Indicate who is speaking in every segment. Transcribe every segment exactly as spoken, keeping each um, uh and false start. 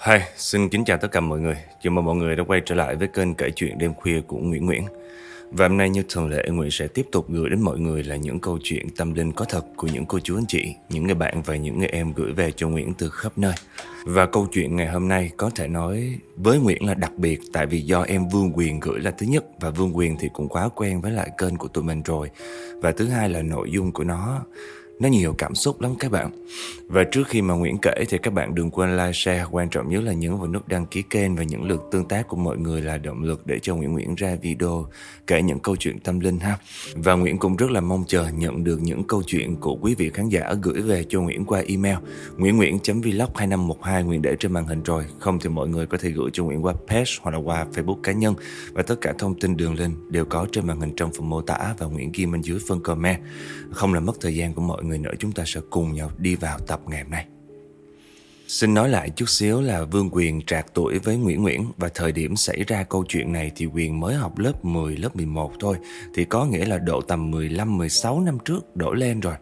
Speaker 1: Hi, xin kính chào tất cả mọi người. Chào mừng mọi người đã quay trở lại với kênh kể chuyện đêm khuya của Nguyễn Nguyễn. Và hôm nay như thường lệ, Nguyễn sẽ tiếp tục gửi đến mọi người là những câu chuyện tâm linh có thật của những cô chú anh chị, những người bạn và những người em gửi về cho Nguyễn từ khắp nơi. Và câu chuyện ngày hôm nay có thể nói với Nguyễn là đặc biệt, tại vì do em Vương Quyền gửi là thứ nhất, và Vương Quyền thì cũng quá quen với lại kênh của tụi mình rồi. Và thứ hai là nội dung của nó Nó nhiều cảm xúc lắm các bạn. Và trước khi mà Nguyễn kể thì các bạn đừng quên like, share, quan trọng nhất là nhấn vào nút đăng ký kênh, và những lượt tương tác của mọi người là động lực để cho Nguyễn Nguyễn ra video kể những câu chuyện tâm linh ha. Và Nguyễn cũng rất là mong chờ nhận được những câu chuyện của quý vị khán giả gửi về cho Nguyễn qua email nguyễn nguyễn chấm vlog hai năm một hai. Nguyễn để trên màn hình rồi. Không thì mọi người có thể gửi cho Nguyễn qua page hoặc là qua Facebook cá nhân, và tất cả thông tin đường link đều có trên màn hình trong phần mô tả, và Nguyễn ghi bên dưới phần comment. Không làm mất thời gian của mọi người nữa, chúng ta sẽ cùng nhau đi vào tập ngày hôm nay. Xin nói lại chút xíu là Vương Quyền trạc tuổi với Nguyễn Nguyễn, và thời điểm xảy ra câu chuyện này thì Quyền mới học lớp mười, lớp mười một thôi, thì có nghĩa là độ tầm mười lăm, mười sáu năm trước đổ lên rồi.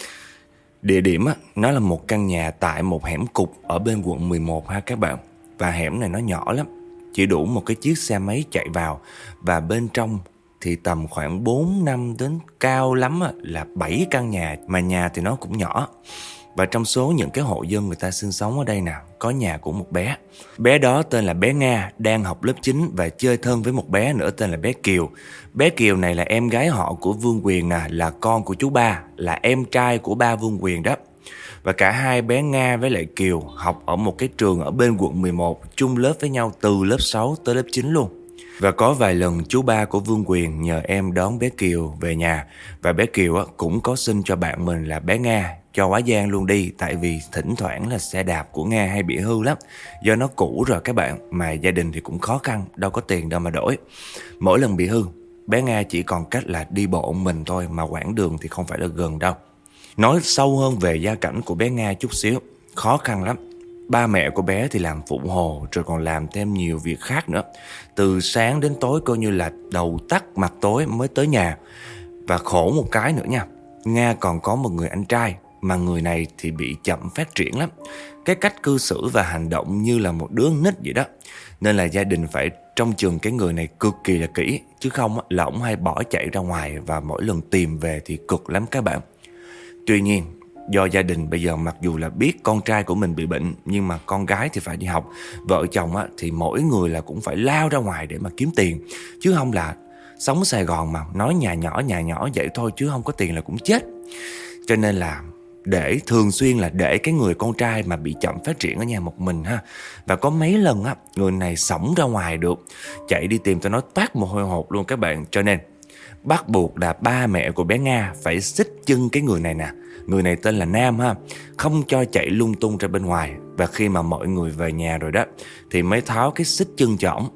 Speaker 1: Địa điểm á, nó là một căn nhà tại một hẻm cụt ở bên quận mười một ha các bạn. Và hẻm này nó nhỏ lắm, chỉ đủ một cái chiếc xe máy chạy vào, và bên trong thì tầm khoảng bốn năm đến cao lắm là bảy căn nhà, mà nhà thì nó cũng nhỏ. Và trong số những cái hộ dân người ta sinh sống ở đây nè, có nhà của một bé. Bé đó tên là bé Nga, đang học lớp chín và chơi thân với một bé nữa tên là bé Kiều. Bé Kiều này là em gái họ của Vương Quyền nè, là con của chú ba, là em trai của ba Vương Quyền đó. Và cả hai bé Nga với lại Kiều học ở một cái trường ở bên quận mười một, chung lớp với nhau từ lớp sáu tới lớp chín luôn. Và có vài lần chú ba của Vương Quyền nhờ em đón bé Kiều về nhà, và bé Kiều cũng có xin cho bạn mình là bé Nga cho quá giang luôn đi, tại vì thỉnh thoảng là xe đạp của Nga hay bị hư lắm, do nó cũ rồi các bạn, mà gia đình thì cũng khó khăn, đâu có tiền đâu mà đổi. Mỗi lần bị hư, bé Nga chỉ còn cách là đi bộ mình thôi, mà quãng đường thì không phải là gần đâu. Nói sâu hơn về gia cảnh của bé Nga chút xíu, khó khăn lắm. Ba mẹ của bé thì làm phụ hồ, rồi còn làm thêm nhiều việc khác nữa. Từ sáng đến tối coi như là đầu tắt mặt tối mới tới nhà. Và khổ một cái nữa nha, Nga còn có một người anh trai, mà người này thì bị chậm phát triển lắm. Cái cách cư xử và hành động như là một đứa nít vậy đó. Nên là gia đình phải trông chừng cái người này cực kỳ là kỹ, chứ không là ổng hay bỏ chạy ra ngoài, và mỗi lần tìm về thì cực lắm các bạn. Tuy nhiên, do gia đình bây giờ mặc dù là biết con trai của mình bị bệnh, nhưng mà con gái thì phải đi học. Vợ chồng á, thì mỗi người là cũng phải lao ra ngoài để mà kiếm tiền, chứ không là sống Sài Gòn mà nói nhà nhỏ nhà nhỏ vậy thôi, chứ không có tiền là cũng chết. Cho nên là để thường xuyên là để cái người con trai mà bị chậm phát triển ở nhà một mình ha. Và có mấy lần á, người này xổng ra ngoài được, chạy đi tìm, tôi nói toát mồ hôi hột luôn các bạn. Cho nên bắt buộc là ba mẹ của bé Nga phải xích chân cái người này nè, người này tên là Nam ha, không cho chạy lung tung ra bên ngoài. Và khi mà mọi người về nhà rồi đó thì mới tháo cái xích chân cho ổng.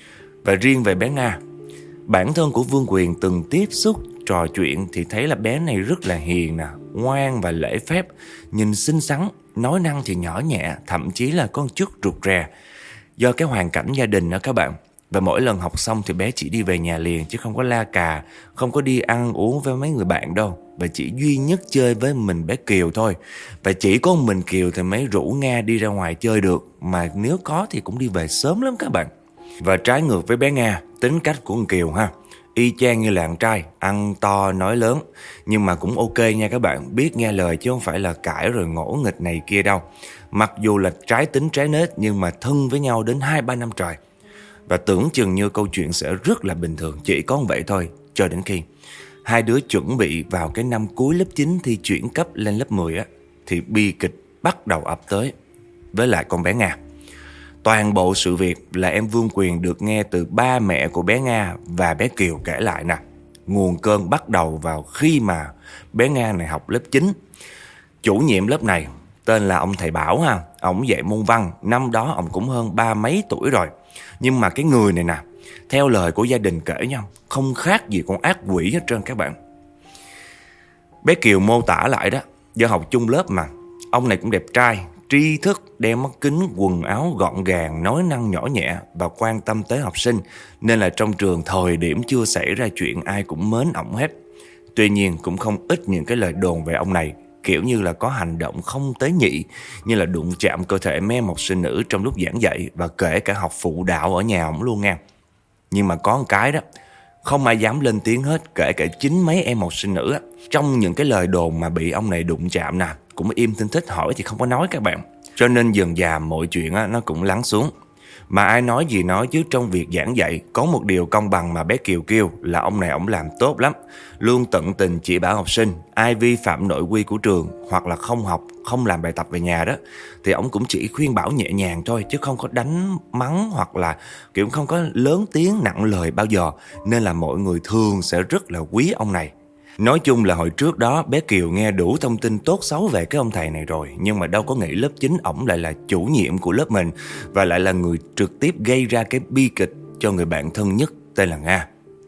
Speaker 1: Và riêng về bé Nga, bản thân của Vương Quyền từng tiếp xúc trò chuyện thì thấy là bé này rất là hiền nè, ngoan và lễ phép, nhìn xinh xắn, nói năng thì nhỏ nhẹ, thậm chí là có một chút rụt rè do cái hoàn cảnh gia đình đó các bạn. Và mỗi lần học xong thì bé chỉ đi về nhà liền, chứ không có la cà, không có đi ăn uống với mấy người bạn đâu. Và chỉ duy nhất chơi với mình bé Kiều thôi. Và chỉ có mình Kiều thì mới rủ Nga đi ra ngoài chơi được, mà nếu có thì cũng đi về sớm lắm các bạn. Và trái ngược với bé Nga, tính cách của con Kiều ha, y chang như là con trai, ăn to nói lớn, nhưng mà cũng ok nha các bạn, biết nghe lời chứ không phải là cãi rồi ngỗ nghịch này kia đâu. Mặc dù là trái tính trái nết, nhưng mà thân với nhau đến hai ba năm trời. Và tưởng chừng như câu chuyện sẽ rất là bình thường, chỉ có vậy thôi, cho đến khi hai đứa chuẩn bị vào cái năm cuối lớp chín thi chuyển cấp lên lớp mười á, thì bi kịch bắt đầu ập tới với lại con bé Nga. Toàn bộ sự việc là em Vương Quyền được nghe từ ba mẹ của bé Nga và bé Kiều kể lại nè. Nguồn cơn bắt đầu vào khi mà bé Nga này học lớp chín. Chủ nhiệm lớp này tên là ông thầy Bảo ha, ổng dạy môn văn, năm đó ổng cũng hơn ba mấy tuổi rồi. Nhưng mà cái người này nè, theo lời của gia đình kể nhau, không khác gì con ác quỷ hết trơn các bạn. Bé Kiều mô tả lại đó, do học chung lớp mà, ông này cũng đẹp trai, tri thức, đeo mắt kính, quần áo gọn gàng, nói năng nhỏ nhẹ và quan tâm tới học sinh, nên là trong trường thời điểm chưa xảy ra chuyện ai cũng mến ổng hết. Tuy nhiên cũng không ít những cái lời đồn về ông này, kiểu như là có hành động không tế nhị, như là đụng chạm cơ thể mấy em học sinh nữ trong lúc giảng dạy và kể cả học phụ đạo ở nhà ổng luôn nha. Nhưng mà có một cái đó, không ai dám lên tiếng hết, kể cả chính mấy em học sinh nữ á. Trong những cái lời đồn mà bị ông này đụng chạm nè, cũng im thinh thích, hỏi thì không có nói các bạn. Cho nên dần dà mọi chuyện á, nó cũng lắng xuống. Mà ai nói gì nói chứ trong việc giảng dạy, có một điều công bằng mà bé Kiều kêu là ông này ổng làm tốt lắm. Luôn tận tình chỉ bảo học sinh, ai vi phạm nội quy của trường hoặc là không học, không làm bài tập về nhà đó, thì ổng cũng chỉ khuyên bảo nhẹ nhàng thôi, chứ không có đánh mắng hoặc là kiểu không có lớn tiếng nặng lời bao giờ. Nên là mọi người thường sẽ rất là quý ông này. Nói chung là hồi trước đó bé Kiều nghe đủ thông tin tốt xấu về cái ông thầy này rồi, nhưng mà đâu có nghĩ lớp chín ổng lại là chủ nhiệm của lớp mình, và lại là người trực tiếp gây ra cái bi kịch cho người bạn thân nhất tên là Nga.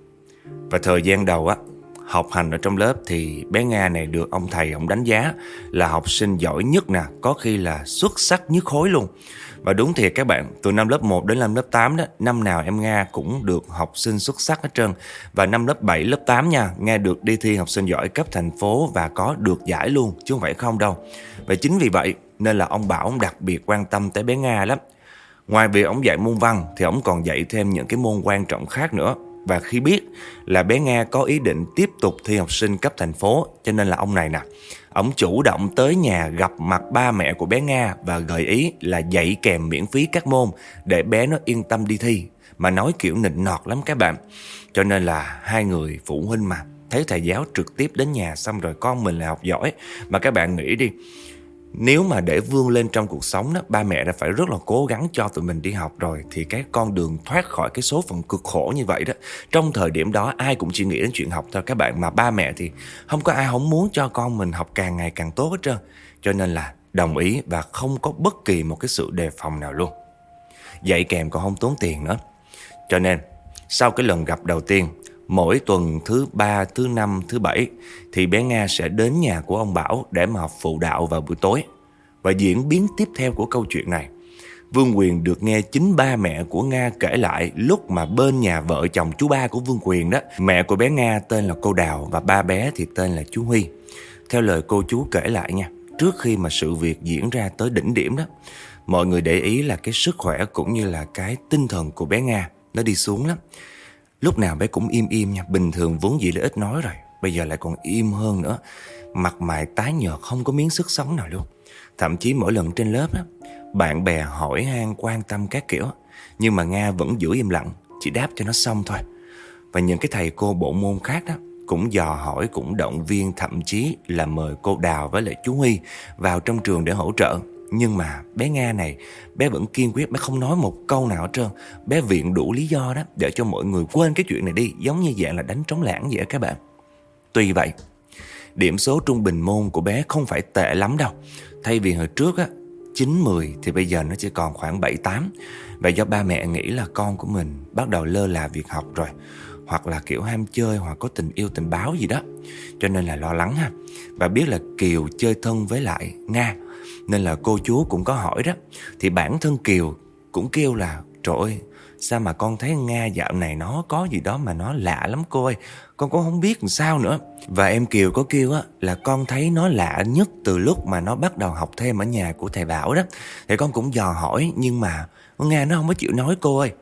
Speaker 1: Và thời gian đầu á, học hành ở trong lớp thì bé Nga này được ông thầy ông đánh giá là học sinh giỏi nhất nè, có khi là xuất sắc nhất khối luôn. Và đúng thiệt các bạn, từ năm lớp một đến năm lớp tám đó, năm nào em Nga cũng được học sinh xuất sắc hết trơn. Và năm lớp bảy, lớp tám nha, Nga được đi thi học sinh giỏi cấp thành phố và có được giải luôn, chứ không phải không đâu. Và chính vì vậy nên là ông Bảo ông đặc biệt quan tâm tới bé Nga lắm. Ngoài việc ông dạy môn văn thì ông còn dạy thêm những cái môn quan trọng khác nữa. Và khi biết là bé Nga có ý định tiếp tục thi học sinh cấp thành phố, cho nên là ông này nè, ông chủ động tới nhà gặp mặt ba mẹ của bé Nga và gợi ý là dạy kèm miễn phí các môn để bé nó yên tâm đi thi. Mà nói kiểu nịnh nọt lắm các bạn. Cho nên là hai người phụ huynh mà thấy thầy giáo trực tiếp đến nhà xong rồi con mình là học giỏi. Mà các bạn nghĩ đi, nếu mà để vươn lên trong cuộc sống đó, ba mẹ đã phải rất là cố gắng cho tụi mình đi học rồi, thì cái con đường thoát khỏi cái số phận cực khổ như vậy đó, trong thời điểm đó ai cũng chỉ nghĩ đến chuyện học thôi các bạn. Mà ba mẹ thì không có ai không muốn cho con mình học càng ngày càng tốt hết trơn. Cho nên là đồng ý và không có bất kỳ một cái sự đề phòng nào luôn. Dạy kèm còn không tốn tiền nữa. Cho nên sau cái lần gặp đầu tiên, mỗi tuần thứ ba, thứ năm, thứ bảy thì bé Nga sẽ đến nhà của ông Bảo để mà học phụ đạo vào buổi tối. Và diễn biến tiếp theo của câu chuyện này, Vương Quyền được nghe chính ba mẹ của Nga kể lại lúc mà bên nhà vợ chồng chú ba của Vương Quyền đó. Mẹ của bé Nga tên là cô Đào và ba bé thì tên là chú Huy. Theo lời cô chú kể lại nha, trước khi mà sự việc diễn ra tới đỉnh điểm đó, mọi người để ý là cái sức khỏe cũng như là cái tinh thần của bé Nga nó đi xuống lắm. Lúc nào bé cũng im im nha, bình thường vốn dĩ là ít nói rồi, bây giờ lại còn im hơn nữa. Mặt mày tái nhợt, không có miếng sức sống nào luôn. Thậm chí mỗi lần trên lớp á, bạn bè hỏi han quan tâm các kiểu, nhưng mà Nga vẫn giữ im lặng, chỉ đáp cho nó xong thôi. Và những cái thầy cô bộ môn khác đó cũng dò hỏi, cũng động viên, thậm chí là mời cô Đào với lại chú Huy vào trong trường để hỗ trợ. Nhưng mà bé Nga này, bé vẫn kiên quyết, bé không nói một câu nào hết trơn. Bé viện đủ lý do đó để cho mọi người quên cái chuyện này đi, giống như dạng là đánh trống lãng vậy đó các bạn. Tuy vậy, điểm số trung bình môn của bé không phải tệ lắm đâu. Thay vì hồi trước á, chín mười thì bây giờ nó chỉ còn khoảng bảy tám. Và do ba mẹ nghĩ là con của mình bắt đầu lơ là việc học rồi, hoặc là kiểu ham chơi, hoặc có tình yêu tình báo gì đó, cho nên là lo lắng ha. Và biết là Kiều chơi thân với lại Nga, nên là cô chú cũng có hỏi đó. Thì bản thân Kiều cũng kêu là trời ơi, sao mà con thấy Nga dạo này nó có gì đó mà nó lạ lắm cô ơi, con cũng không biết làm sao nữa. Và em Kiều có kêu á là con thấy nó lạ nhất từ lúc mà nó bắt đầu học thêm ở nhà của thầy Bảo đó. Thì con cũng dò hỏi, nhưng mà con Nga nó không có chịu nói cô ơi.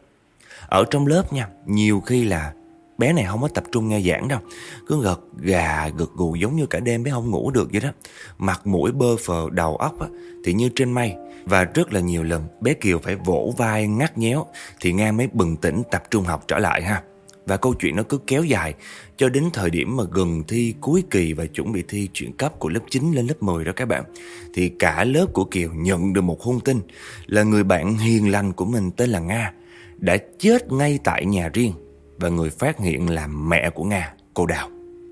Speaker 1: Ở trong lớp nha, nhiều khi là bé này không có tập trung nghe giảng đâu, cứ gật gà gật gù giống như cả đêm bé không ngủ được vậy đó. Mặt mũi bơ phờ, đầu óc á, thì như trên mây. Và rất là nhiều lần bé Kiều phải vỗ vai ngắt nhéo thì Nga mới bừng tỉnh tập trung học trở lại ha. Và câu chuyện nó cứ kéo dài cho đến thời điểm mà gần thi cuối kỳ và chuẩn bị thi chuyển cấp của lớp chín lên lớp mười đó các bạn. Thì cả lớp của Kiều nhận được một hung tin là người bạn hiền lành của mình tên là Nga đã chết ngay tại nhà riêng. Và người phát hiện là mẹ của Nga, cô Đào.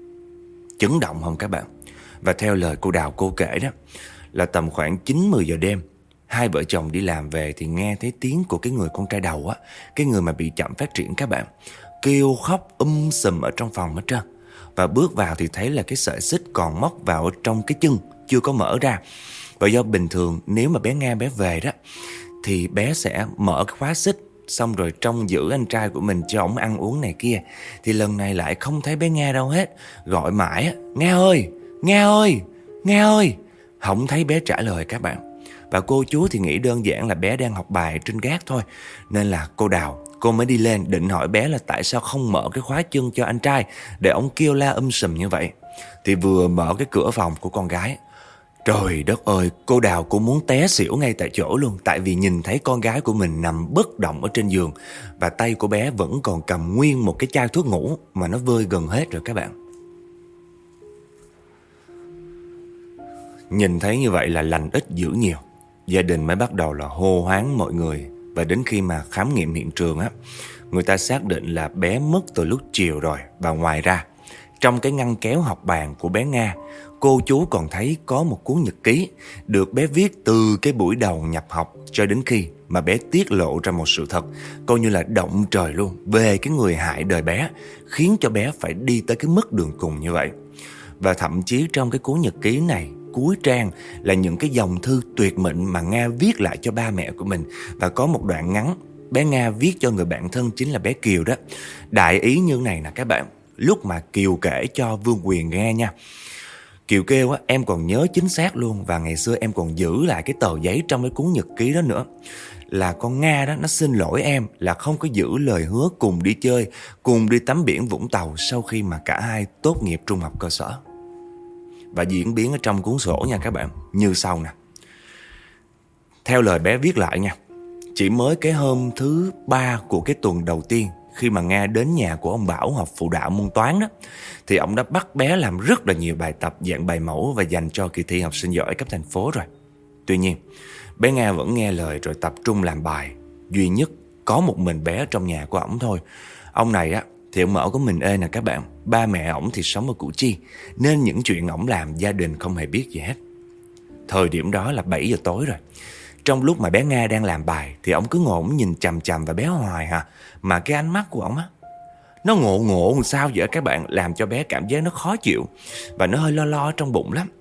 Speaker 1: Chấn động không các bạn? Và theo lời cô Đào cô kể đó, là tầm khoảng chín mười giờ đêm, hai vợ chồng đi làm về thì nghe thấy tiếng của cái người con trai đầu á, cái người mà bị chậm phát triển các bạn, kêu khóc um sùm ở trong phòng hết trơn. Và bước vào thì thấy là cái sợi xích còn móc vào ở trong cái chân, chưa có mở ra. Và do bình thường nếu mà bé Nga bé về đó thì bé sẽ mở cái khóa xích, xong rồi trông giữ anh trai của mình cho ổng ăn uống này kia. Thì lần này lại không thấy bé Nga đâu hết. Gọi mãi á, Nga ơi, Nga ơi, Nga ơi! Không thấy bé trả lời các bạn. Và cô chú thì nghĩ đơn giản là bé đang học bài trên gác thôi. Nên là cô Đào, cô mới đi lên định hỏi bé là tại sao không mở cái khóa chân cho anh trai, để ông kêu la um sùm như vậy. Thì vừa mở cái cửa phòng của con gái, trời đất ơi, cô Đào cô muốn té xỉu ngay tại chỗ luôn. Tại vì nhìn thấy con gái của mình nằm bất động ở trên giường, và tay của bé vẫn còn cầm nguyên một cái chai thuốc ngủ mà nó vơi gần hết rồi các bạn. Nhìn thấy như vậy là lành ít dữ nhiều. Gia đình mới bắt đầu là hô hoáng mọi người. Và đến khi mà khám nghiệm hiện trường á, người ta xác định là bé mất từ lúc chiều rồi. Và ngoài ra, trong cái ngăn kéo học bàn của bé Nga, cô chú còn thấy có một cuốn nhật ký được bé viết từ cái buổi đầu nhập học cho đến khi mà bé tiết lộ ra một sự thật coi như là động trời luôn về cái người hại đời bé, khiến cho bé phải đi tới cái mức đường cùng như vậy. Và thậm chí trong cái cuốn nhật ký này, cuối trang là những cái dòng thư tuyệt mệnh mà Nga viết lại cho ba mẹ của mình. Và có một đoạn ngắn bé Nga viết cho người bạn thân chính là bé Kiều đó. Đại ý như này nè các bạn. Lúc mà Kiều kể cho Vương Quyền nghe nha, Kiều kêu á, em còn nhớ chính xác luôn. Và ngày xưa em còn giữ lại cái tờ giấy trong cái cuốn nhật ký đó nữa. Là con Nga đó, nó xin lỗi em là không có giữ lời hứa cùng đi chơi, cùng đi tắm biển Vũng Tàu sau khi mà cả hai tốt nghiệp trung học cơ sở. Và diễn biến ở trong cuốn sổ nha các bạn, như sau nè. Theo lời bé viết lại nha, chỉ mới cái hôm thứ ba của cái tuần đầu tiên, khi mà Nga đến nhà của ông Bảo học phụ đạo môn toán đó, thì ông đã bắt bé làm rất là nhiều bài tập dạng bài mẫu và dành cho kỳ thi học sinh giỏi cấp thành phố rồi. Tuy nhiên, bé Nga vẫn nghe lời rồi tập trung làm bài. Duy nhất có một mình bé trong nhà của ổng thôi. Ông này á thì ông ở có mình ê nè các bạn. Ba mẹ ổng thì sống ở Củ Chi, nên những chuyện ổng làm gia đình không hề biết gì hết. Thời điểm đó là bảy giờ tối rồi. Trong lúc mà bé Nga đang làm bài thì ổng cứ ngồi ổng nhìn chằm chằm vào bé hoài hà. Mà cái ánh mắt của ổng á, nó ngộ ngộ làm sao vậy các bạn, làm cho bé cảm giác nó khó chịu và nó hơi lo lo trong bụng lắm.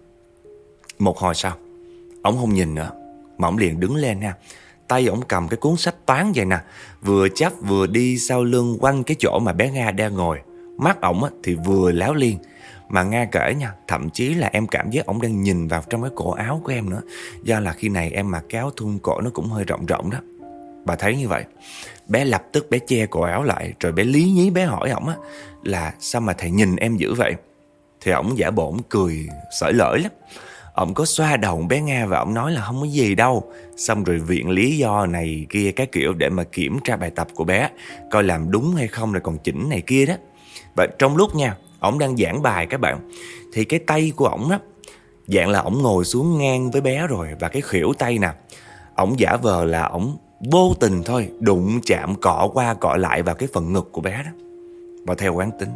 Speaker 1: Một hồi sau, ổng không nhìn nữa mà ổng liền đứng lên ha. Tay ổng cầm cái cuốn sách toán vậy nè, vừa chắp vừa đi sau lưng quanh cái chỗ mà bé Nga đang ngồi. Mắt ổng thì vừa láo liên. Mà Nga kể nha, thậm chí là em cảm giác ổng đang nhìn vào trong cái cổ áo của em nữa. Do là khi này em mặc cái áo thun cổ nó cũng hơi rộng rộng đó. Bà thấy như vậy, bé lập tức bé che cổ áo lại. Rồi bé lý nhí bé hỏi ổng á là sao mà thầy nhìn em dữ vậy. Thì ổng giả bộ ổng cười sởi lởi lắm. Ổng có xoa đầu bé Nga và ổng nói là không có gì đâu. Xong rồi viện lý do này kia cái kiểu để mà kiểm tra bài tập của bé, coi làm đúng hay không rồi còn chỉnh này kia đó. Và trong lúc nha, ổng đang giảng bài các bạn, thì cái tay của ổng á, dạng là ổng ngồi xuống ngang với bé rồi. Và cái khuỷu tay nè, ổng giả vờ là ổng vô tình thôi đụng chạm cọ qua cọ lại vào cái phần ngực của bé đó. Và theo quán tính,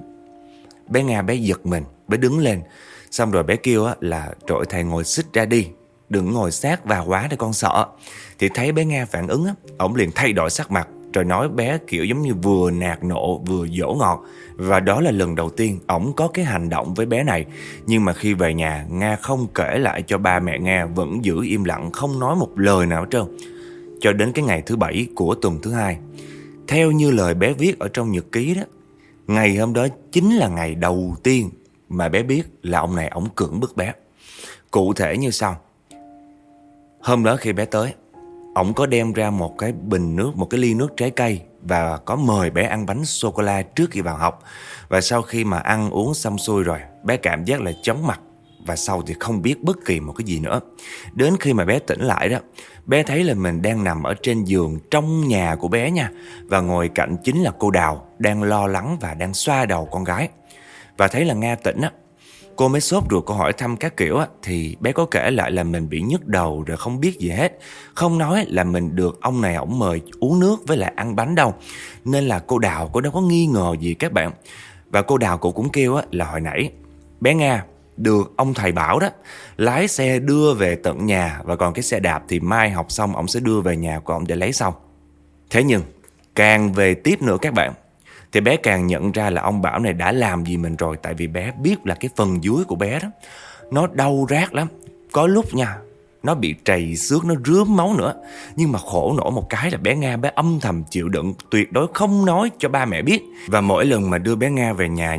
Speaker 1: bé Nga bé giật mình, bé đứng lên. Xong rồi bé kêu á là trời thầy ngồi xích ra đi, đừng ngồi sát vào quá để con sợ. Thì thấy bé Nga phản ứng á, ổng liền thay đổi sắc mặt, rồi nói bé kiểu giống như vừa nạt nộ vừa dỗ ngọt. Và đó là lần đầu tiên ổng có cái hành động với bé này. Nhưng mà khi về nhà, Nga không kể lại cho ba mẹ Nga, vẫn giữ im lặng không nói một lời nào hết trơn, cho đến cái ngày thứ bảy của tuần thứ hai. Theo như lời bé viết ở trong nhật ký đó, ngày hôm đó chính là ngày đầu tiên mà bé biết là ông này ổng cưỡng bức bé. Cụ thể như sau. Hôm đó khi bé tới, ổng có đem ra một cái bình nước, một cái ly nước trái cây, và có mời bé ăn bánh sô-cô-la trước khi vào học. Và sau khi mà ăn uống xong xuôi rồi, bé cảm giác là chóng mặt, và sau thì không biết bất kỳ một cái gì nữa. Đến khi mà bé tỉnh lại đó, bé thấy là mình đang nằm ở trên giường trong nhà của bé nha. Và ngồi cạnh chính là cô Đào, đang lo lắng và đang xoa đầu con gái. Và thấy là Nga tỉnh á, cô mới sốt ruột cô hỏi thăm các kiểu á. Thì bé có kể lại là mình bị nhức đầu rồi không biết gì hết, không nói là mình được ông này ổng mời uống nước với lại ăn bánh đâu. Nên là cô Đào cô đâu có nghi ngờ gì các bạn. Và cô Đào cô cũng kêu á là hồi nãy bé Nga được ông thầy Bảo đó lái xe đưa về tận nhà, và còn cái xe đạp thì mai học xong ổng sẽ đưa về nhà của ổng để lấy sau. Thế nhưng càng về tiếp nữa các bạn, thì bé càng nhận ra là ông Bảo này đã làm gì mình rồi. Tại vì bé biết là cái phần dưới của bé đó nó đau rát lắm. Có lúc nha, nó bị trầy xước, nó rướm máu nữa. Nhưng mà khổ nổi một cái là bé Nga bé âm thầm chịu đựng, tuyệt đối không nói cho ba mẹ biết. Và mỗi lần mà đưa bé Nga về nhà nha,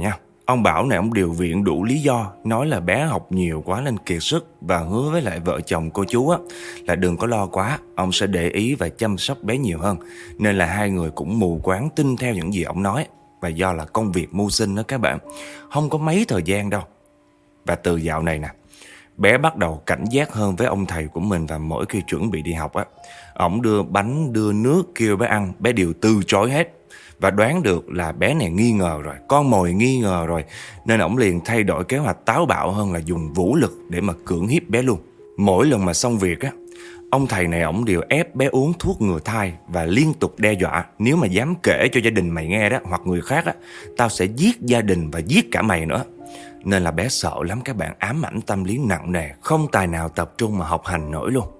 Speaker 1: Ông Bảo này ông điều viện đủ lý do, nói là bé học nhiều quá nên kiệt sức, và hứa với lại vợ chồng cô chú á là đừng có lo quá, ông sẽ để ý và chăm sóc bé nhiều hơn. Nên là hai người cũng mù quáng tin theo những gì ông nói. Và do là công việc mưu sinh đó các bạn, không có mấy thời gian đâu. Và từ dạo này nè, bé bắt đầu cảnh giác hơn với ông thầy của mình, và mỗi khi chuẩn bị đi học á, ổng đưa bánh đưa nước kêu bé ăn, bé đều từ chối hết. Và đoán được là bé này nghi ngờ rồi, con mồi nghi ngờ rồi, nên ổng liền thay đổi kế hoạch táo bạo hơn là dùng vũ lực để mà cưỡng hiếp bé luôn. Mỗi lần mà xong việc á, ông thầy này ổng đều ép bé uống thuốc ngừa thai và liên tục đe dọa, nếu mà dám kể cho gia đình mày nghe đó, hoặc người khác á, tao sẽ giết gia đình và giết cả mày nữa. Nên là bé sợ lắm các bạn, ám ảnh tâm lý nặng nề, không tài nào tập trung mà học hành nổi luôn.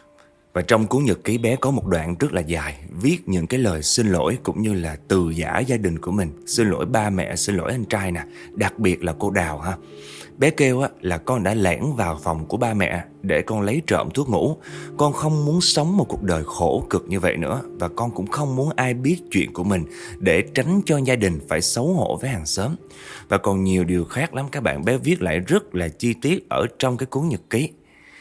Speaker 1: Và trong cuốn nhật ký bé có một đoạn rất là dài, viết những cái lời xin lỗi cũng như là từ giã gia đình của mình. Xin lỗi ba mẹ, xin lỗi anh trai nè, đặc biệt là cô Đào ha. Bé kêu á, là con đã lẻn vào phòng của ba mẹ để con lấy trộm thuốc ngủ. Con không muốn sống một cuộc đời khổ cực như vậy nữa, và con cũng không muốn ai biết chuyện của mình để tránh cho gia đình phải xấu hổ với hàng xóm. Và còn nhiều điều khác lắm các bạn, bé viết lại rất là chi tiết ở trong cái cuốn nhật ký.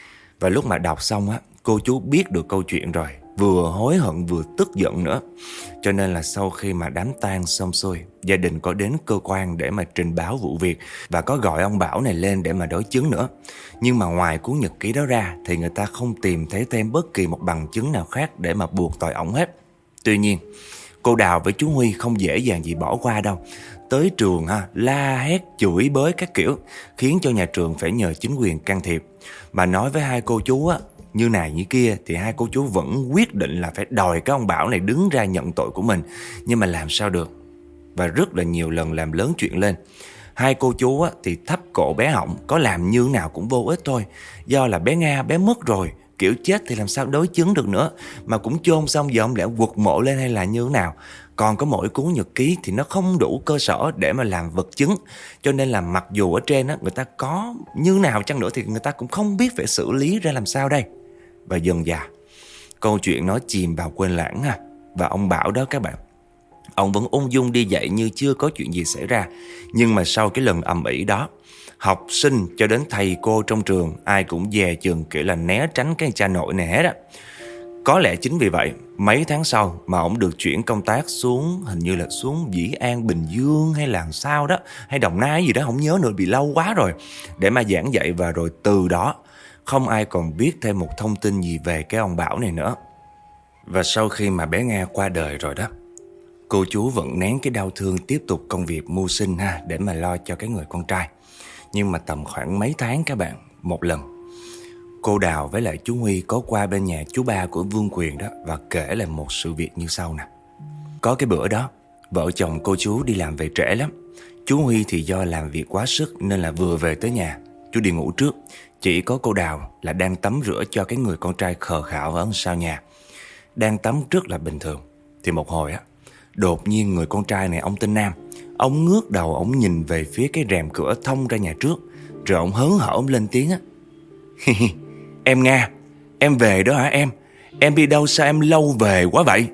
Speaker 1: Và lúc mà đọc xong á, cô chú biết được câu chuyện rồi, vừa hối hận vừa tức giận nữa. Cho nên là sau khi mà đám tang xong xuôi, gia đình có đến cơ quan để mà trình báo vụ việc, và có gọi ông Bảo này lên để mà đối chứng nữa. Nhưng mà ngoài cuốn nhật ký đó ra thì người ta không tìm thấy thêm bất kỳ một bằng chứng nào khác để mà buộc tội ổng hết. Tuy nhiên, cô Đào với chú Huy không dễ dàng gì bỏ qua đâu. Tới trường ha, la hét chửi bới các kiểu, khiến cho nhà trường phải nhờ chính quyền can thiệp. Mà nói với hai cô chú á, như này như kia, thì hai cô chú vẫn quyết định là phải đòi cái ông Bảo này đứng ra nhận tội của mình. Nhưng mà làm sao được. Và rất là nhiều lần làm lớn chuyện lên. Hai cô chú á, thì thấp cổ bé họng, có làm như nào cũng vô ích thôi. Do là bé Nga bé mất rồi, kiểu chết thì làm sao đối chứng được nữa. Mà cũng chôn xong giờ không lẽ quật mộ lên hay là như thế nào. Còn có mỗi cuốn nhật ký thì nó không đủ cơ sở để mà làm vật chứng. Cho nên là mặc dù ở trên á, người ta có như nào chăng nữa thì người ta cũng không biết phải xử lý ra làm sao đây. Và dần dà câu chuyện nó chìm vào quên lãng ha. Và ông Bảo đó các bạn, ông vẫn ung dung đi dạy như chưa có chuyện gì xảy ra. Nhưng mà sau cái lần ầm ĩ đó, học sinh cho đến thầy cô trong trường ai cũng dè chừng kiểu là né tránh cái cha nội này hết á. Có lẽ chính vì vậy mấy tháng sau mà ông được chuyển công tác xuống, hình như là xuống Dĩ An, Bình Dương hay là sao đó, hay Đồng Nai gì đó, không nhớ nữa, bị lâu quá rồi, để mà giảng dạy. Và rồi từ đó không ai còn biết thêm một thông tin gì về cái ông Bảo này nữa. Và sau khi mà bé Nga qua đời rồi đó, cô chú vẫn nén cái đau thương tiếp tục công việc mưu sinh ha, để mà lo cho cái người con trai. Nhưng mà tầm khoảng mấy tháng các bạn, một lần cô Đào với lại chú Huy có qua bên nhà chú ba của Vương Quyền đó, và kể lại một sự việc như sau nè. Có cái bữa đó, vợ chồng cô chú đi làm về trễ lắm. Chú Huy thì do làm việc quá sức nên là vừa về tới nhà, chú đi ngủ trước. Chỉ có cô Đào là đang tắm rửa cho cái người con trai khờ khạo ở sau nhà. Đang tắm rất là bình thường, thì một hồi á, đột nhiên người con trai này, ông tên Nam, ông ngước đầu, ông nhìn về phía cái rèm cửa thông ra nhà trước. Rồi ông hớn hở, ông lên tiếng á: Em Nga, em về đó hả em? Em đi đâu sao em lâu về quá vậy?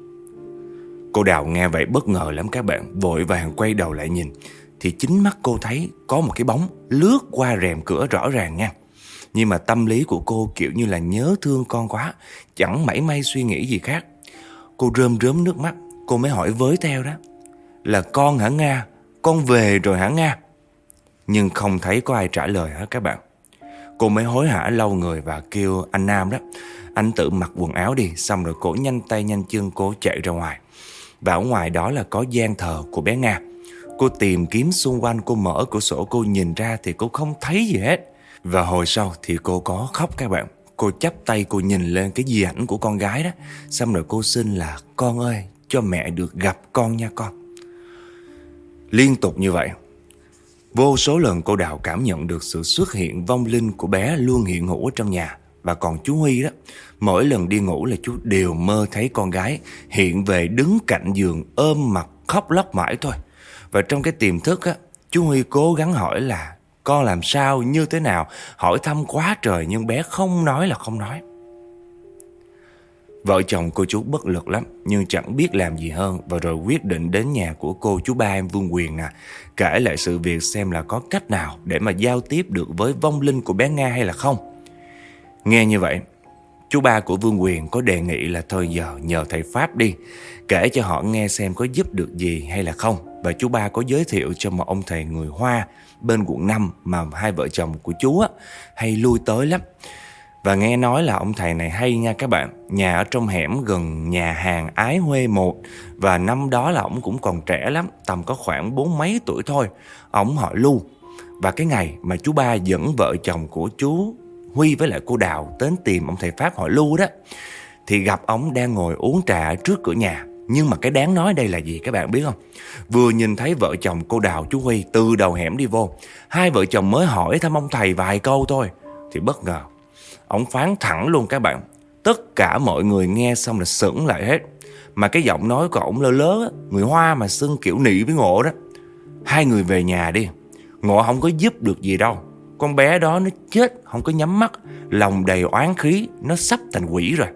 Speaker 1: Cô Đào nghe vậy bất ngờ lắm các bạn, vội vàng quay đầu lại nhìn. Thì chính mắt cô thấy có một cái bóng lướt qua rèm cửa rõ ràng nha. Nhưng mà tâm lý của cô kiểu như là nhớ thương con quá, chẳng mảy may suy nghĩ gì khác. Cô rơm rớm nước mắt, cô mới hỏi với theo đó: Là con hả Nga? Con về rồi hả Nga? Nhưng không thấy có ai trả lời hết các bạn. Cô mới hối hả lau người và kêu anh Nam đó, anh tự mặc quần áo đi. Xong rồi cổ nhanh tay nhanh chân cô chạy ra ngoài. Và ở ngoài đó là có gian thờ của bé Nga. Cô tìm kiếm xung quanh, cô mở cửa sổ cô nhìn ra thì cô không thấy gì hết. Và hồi sau thì cô có khóc các bạn. Cô chắp tay cô nhìn lên cái di ảnh của con gái đó. Xong rồi cô xin là: Con ơi, cho mẹ được gặp con nha con. Liên tục như vậy, vô số lần cô Đào cảm nhận được sự xuất hiện vong linh của bé luôn hiện hữu ở trong nhà. Và còn chú Huy đó, mỗi lần đi ngủ là chú đều mơ thấy con gái hiện về đứng cạnh giường ôm mặt khóc lóc mãi thôi. Và trong cái tiềm thức á, chú Huy cố gắng hỏi là con làm sao, như thế nào, hỏi thăm quá trời, nhưng bé không nói là không nói. Vợ chồng cô chú bất lực lắm, nhưng chẳng biết làm gì hơn, và rồi quyết định đến nhà của cô chú ba em Vương Quyền nè, kể lại sự việc xem là có cách nào để mà giao tiếp được với vong linh của bé Nga hay là không. Nghe như vậy, chú ba của Vương Quyền có đề nghị là thôi giờ nhờ thầy Pháp đi, kể cho họ nghe xem có giúp được gì hay là không. Và chú ba có giới thiệu cho một ông thầy người Hoa bên quận năm mà hai vợ chồng của chú á, hay lui tới lắm. Và nghe nói là ông thầy này hay nha các bạn, nhà ở trong hẻm gần nhà hàng Ái Huê một. Và năm đó là ổng cũng còn trẻ lắm, tầm có khoảng bốn mấy tuổi thôi. Ổng họ Lưu. Và cái ngày mà chú ba dẫn vợ chồng của chú Huy với lại cô Đào đến tìm ông thầy Pháp họ Lưu đó, thì gặp ổng đang ngồi uống trà trước cửa nhà. Nhưng mà cái đáng nói đây là gì các bạn biết không? Vừa nhìn thấy vợ chồng cô Đào chú Huy từ đầu hẻm đi vô, hai vợ chồng mới hỏi thăm ông thầy vài câu thôi, thì bất ngờ ổng phán thẳng luôn các bạn. Tất cả mọi người nghe xong là sững lại hết. Mà cái giọng nói của ổng lơ lớ, người Hoa mà xưng kiểu nị với Ngộ đó: hai người về nhà đi, Ngộ không có giúp được gì đâu. Con bé đó nó chết không có nhắm mắt, lòng đầy oán khí, nó sắp thành quỷ rồi.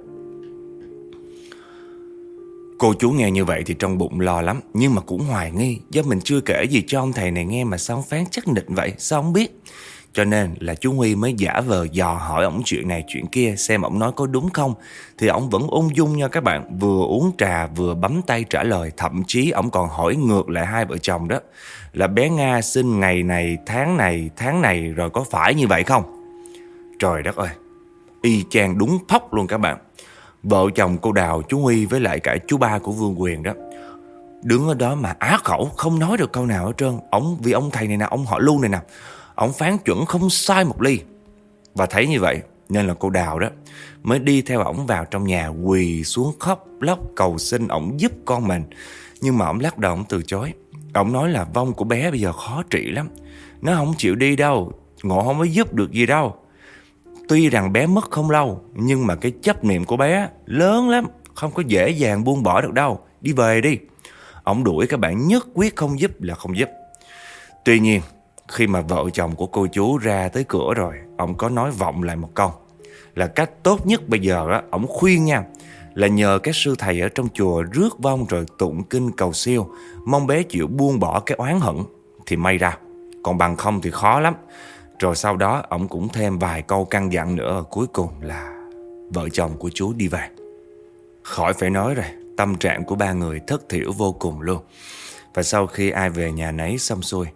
Speaker 1: Cô chú nghe như vậy thì trong bụng lo lắm, nhưng mà cũng hoài nghi, do mình chưa kể gì cho ông thầy này nghe mà sao ông phán chắc nịch vậy, sao không biết. Cho nên là chú Huy mới giả vờ dò hỏi ổng chuyện này chuyện kia, xem ổng nói có đúng không. Thì ổng vẫn ung dung nha các bạn, vừa uống trà vừa bấm tay trả lời. Thậm chí ổng còn hỏi ngược lại hai vợ chồng đó là bé Nga sinh ngày này, tháng này, tháng này rồi có phải như vậy không? Trời đất ơi, y chang đúng phóc luôn các bạn. Vợ chồng cô Đào, chú Huy với lại cả chú ba của Vương Quyền đó đứng ở đó mà á khẩu không nói được câu nào hết trơn. Ông vì ông thầy này nè, ông họ Lưu này nè, ông phán chuẩn không sai một ly. Và thấy như vậy nên là cô Đào đó mới đi theo ổng vào trong nhà, quỳ xuống khóc lóc cầu xin ổng giúp con mình. Nhưng mà ổng lắc đầu, ổng từ chối. Ổng nói là vong của bé bây giờ khó trị lắm, nó không chịu đi đâu, Ngộ không có giúp được gì đâu. Tuy rằng bé mất không lâu, nhưng mà cái chấp niệm của bé lớn lắm, không có dễ dàng buông bỏ được đâu. Đi về đi. Ổng đuổi các bạn, nhất quyết không giúp là không giúp. Tuy nhiên khi mà vợ chồng của cô chú ra tới cửa rồi, ông có nói vọng lại một câu là cách tốt nhất bây giờ á, ổng khuyên nha, là nhờ các sư thầy ở trong chùa rước vong rồi tụng kinh cầu siêu, mong bé chịu buông bỏ cái oán hận thì may ra, còn bằng không thì khó lắm. Rồi sau đó ổng cũng thêm vài câu căn dặn nữa, cuối cùng là vợ chồng của chú đi về. Khỏi phải nói rồi, tâm trạng của ba người thất thiểu vô cùng luôn. Và sau khi ai về nhà nấy xong xuôi,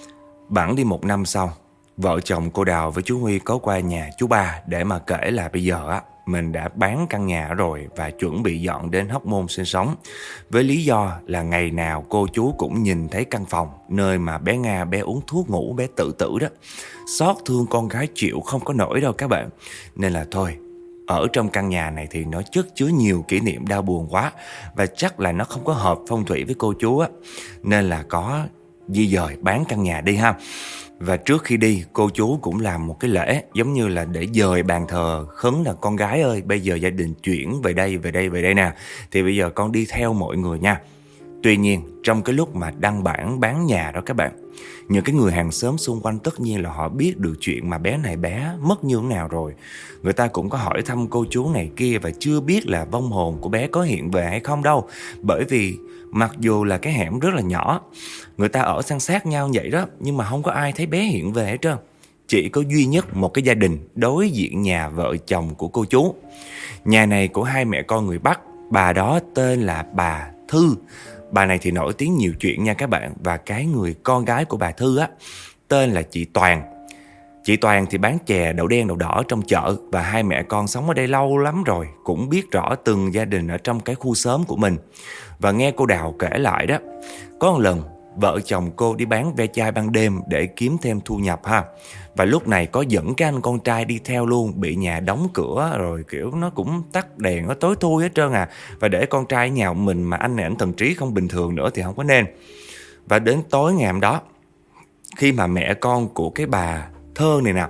Speaker 1: bẵng đi một năm sau, vợ chồng cô Đào với chú Huy có qua nhà chú ba để mà kể là bây giờ á, mình đã bán căn nhà rồi và chuẩn bị dọn đến Hóc Môn sinh sống. Với lý do là ngày nào cô chú cũng nhìn thấy căn phòng nơi mà bé Nga bé uống thuốc ngủ, bé tự tử đó. Xót thương con gái chịu không có nổi đâu các bạn. Nên là thôi, ở trong căn nhà này thì nó chất chứa nhiều kỷ niệm đau buồn quá, và chắc là nó không có hợp phong thủy với cô chú á, nên là có di dời bán căn nhà đi ha. Và trước khi đi, cô chú cũng làm một cái lễ giống như là để dời bàn thờ khấn là con gái ơi, bây giờ gia đình chuyển về đây, về đây, về đây nè, thì bây giờ con đi theo mọi người nha. Tuy nhiên trong cái lúc mà đăng bản bán nhà đó các bạn, những cái người hàng xóm xung quanh tất nhiên là họ biết được chuyện mà bé này bé mất như thế nào rồi. Người ta cũng có hỏi thăm cô chú này kia và chưa biết là vong hồn của bé có hiện về hay không đâu. Bởi vì mặc dù là cái hẻm rất là nhỏ, người ta ở san sát nhau vậy đó, nhưng mà không có ai thấy bé hiện về hết trơn. Chỉ có duy nhất một cái gia đình đối diện nhà vợ chồng của cô chú. Nhà này của hai mẹ con người Bắc, bà đó tên là bà Thư. Bà này thì nổi tiếng nhiều chuyện nha các bạn. Và cái người con gái của bà Thư á, tên là chị Toàn. Chị Toàn thì bán chè đậu đen đậu đỏ trong chợ, và hai mẹ con sống ở đây lâu lắm rồi, cũng biết rõ từng gia đình ở trong cái khu xóm của mình. Và nghe cô Đào kể lại đó, có một lần vợ chồng cô đi bán ve chai ban đêm để kiếm thêm thu nhập ha. Và lúc này có dẫn cái anh con trai đi theo luôn, bị nhà đóng cửa rồi kiểu nó cũng tắt đèn, nó tối thui hết trơn à. Và để con trai ở nhà mình mà anh này ảnh thần trí không bình thường nữa thì không có nên. Và đến tối ngày hôm đó, khi mà mẹ con của cái bà Thơ này nè,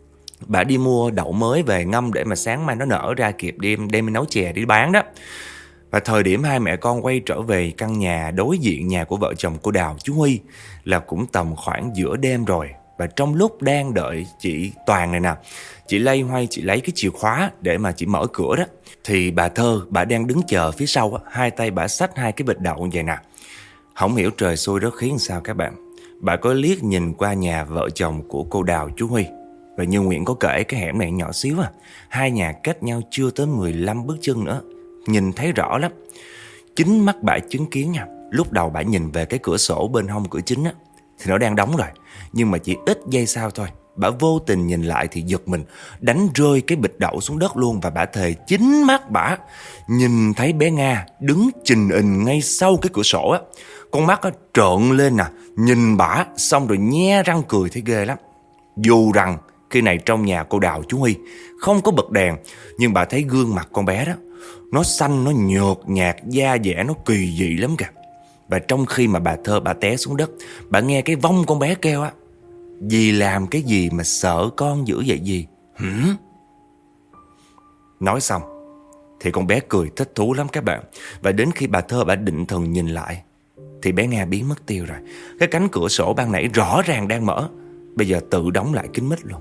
Speaker 1: bà đi mua đậu mới về ngâm để mà sáng mai nó nở ra kịp đêm đem đi nấu chè đi bán đó. Và thời điểm hai mẹ con quay trở về căn nhà đối diện nhà của vợ chồng cô Đào chú Huy là cũng tầm khoảng giữa đêm rồi. Và trong lúc đang đợi chị Toàn này nè, chị loay hoay chị lấy cái chìa khóa để mà chị mở cửa đó, thì bà Thơ bà đang đứng chờ phía sau á, hai tay bà xách hai cái bịch đậu như vậy nè. Không hiểu trời xui đất khiến sao các bạn, bà có liếc nhìn qua nhà vợ chồng của cô Đào chú Huy. Và như Nguyễn có kể, cái hẻm này nhỏ xíu à, hai nhà cách nhau chưa tới mười lăm bước chân nữa, nhìn thấy rõ lắm. Chính mắt bà chứng kiến nha. Lúc đầu bà nhìn về cái cửa sổ bên hông cửa chính á, thì nó đang đóng rồi. Nhưng mà chỉ ít giây sau thôi, bà vô tình nhìn lại thì giật mình, đánh rơi cái bịch đậu xuống đất luôn. Và bà thề chính mắt bà nhìn thấy bé Nga đứng chình ình ngay sau cái cửa sổ á. Con mắt á trợn lên nè, nhìn bà xong rồi nhe răng cười thấy ghê lắm. Dù rằng khi này trong nhà cô Đào chú Huy không có bật đèn, nhưng bà thấy gương mặt con bé đó, nó xanh, nó nhợt nhạt, da dẻ nó kỳ dị lắm kìa. Và trong khi mà bà Thơ bà té xuống đất, bà nghe cái vong con bé kêu á: "Dì làm cái gì mà sợ con dữ vậy dì?" Hửm? Nói xong thì con bé cười thích thú lắm các bạn. Và đến khi bà Thơ bà định thần nhìn lại thì bé Nga biến mất tiêu rồi. Cái cánh cửa sổ ban nãy rõ ràng đang mở, bây giờ tự đóng lại kín mít luôn.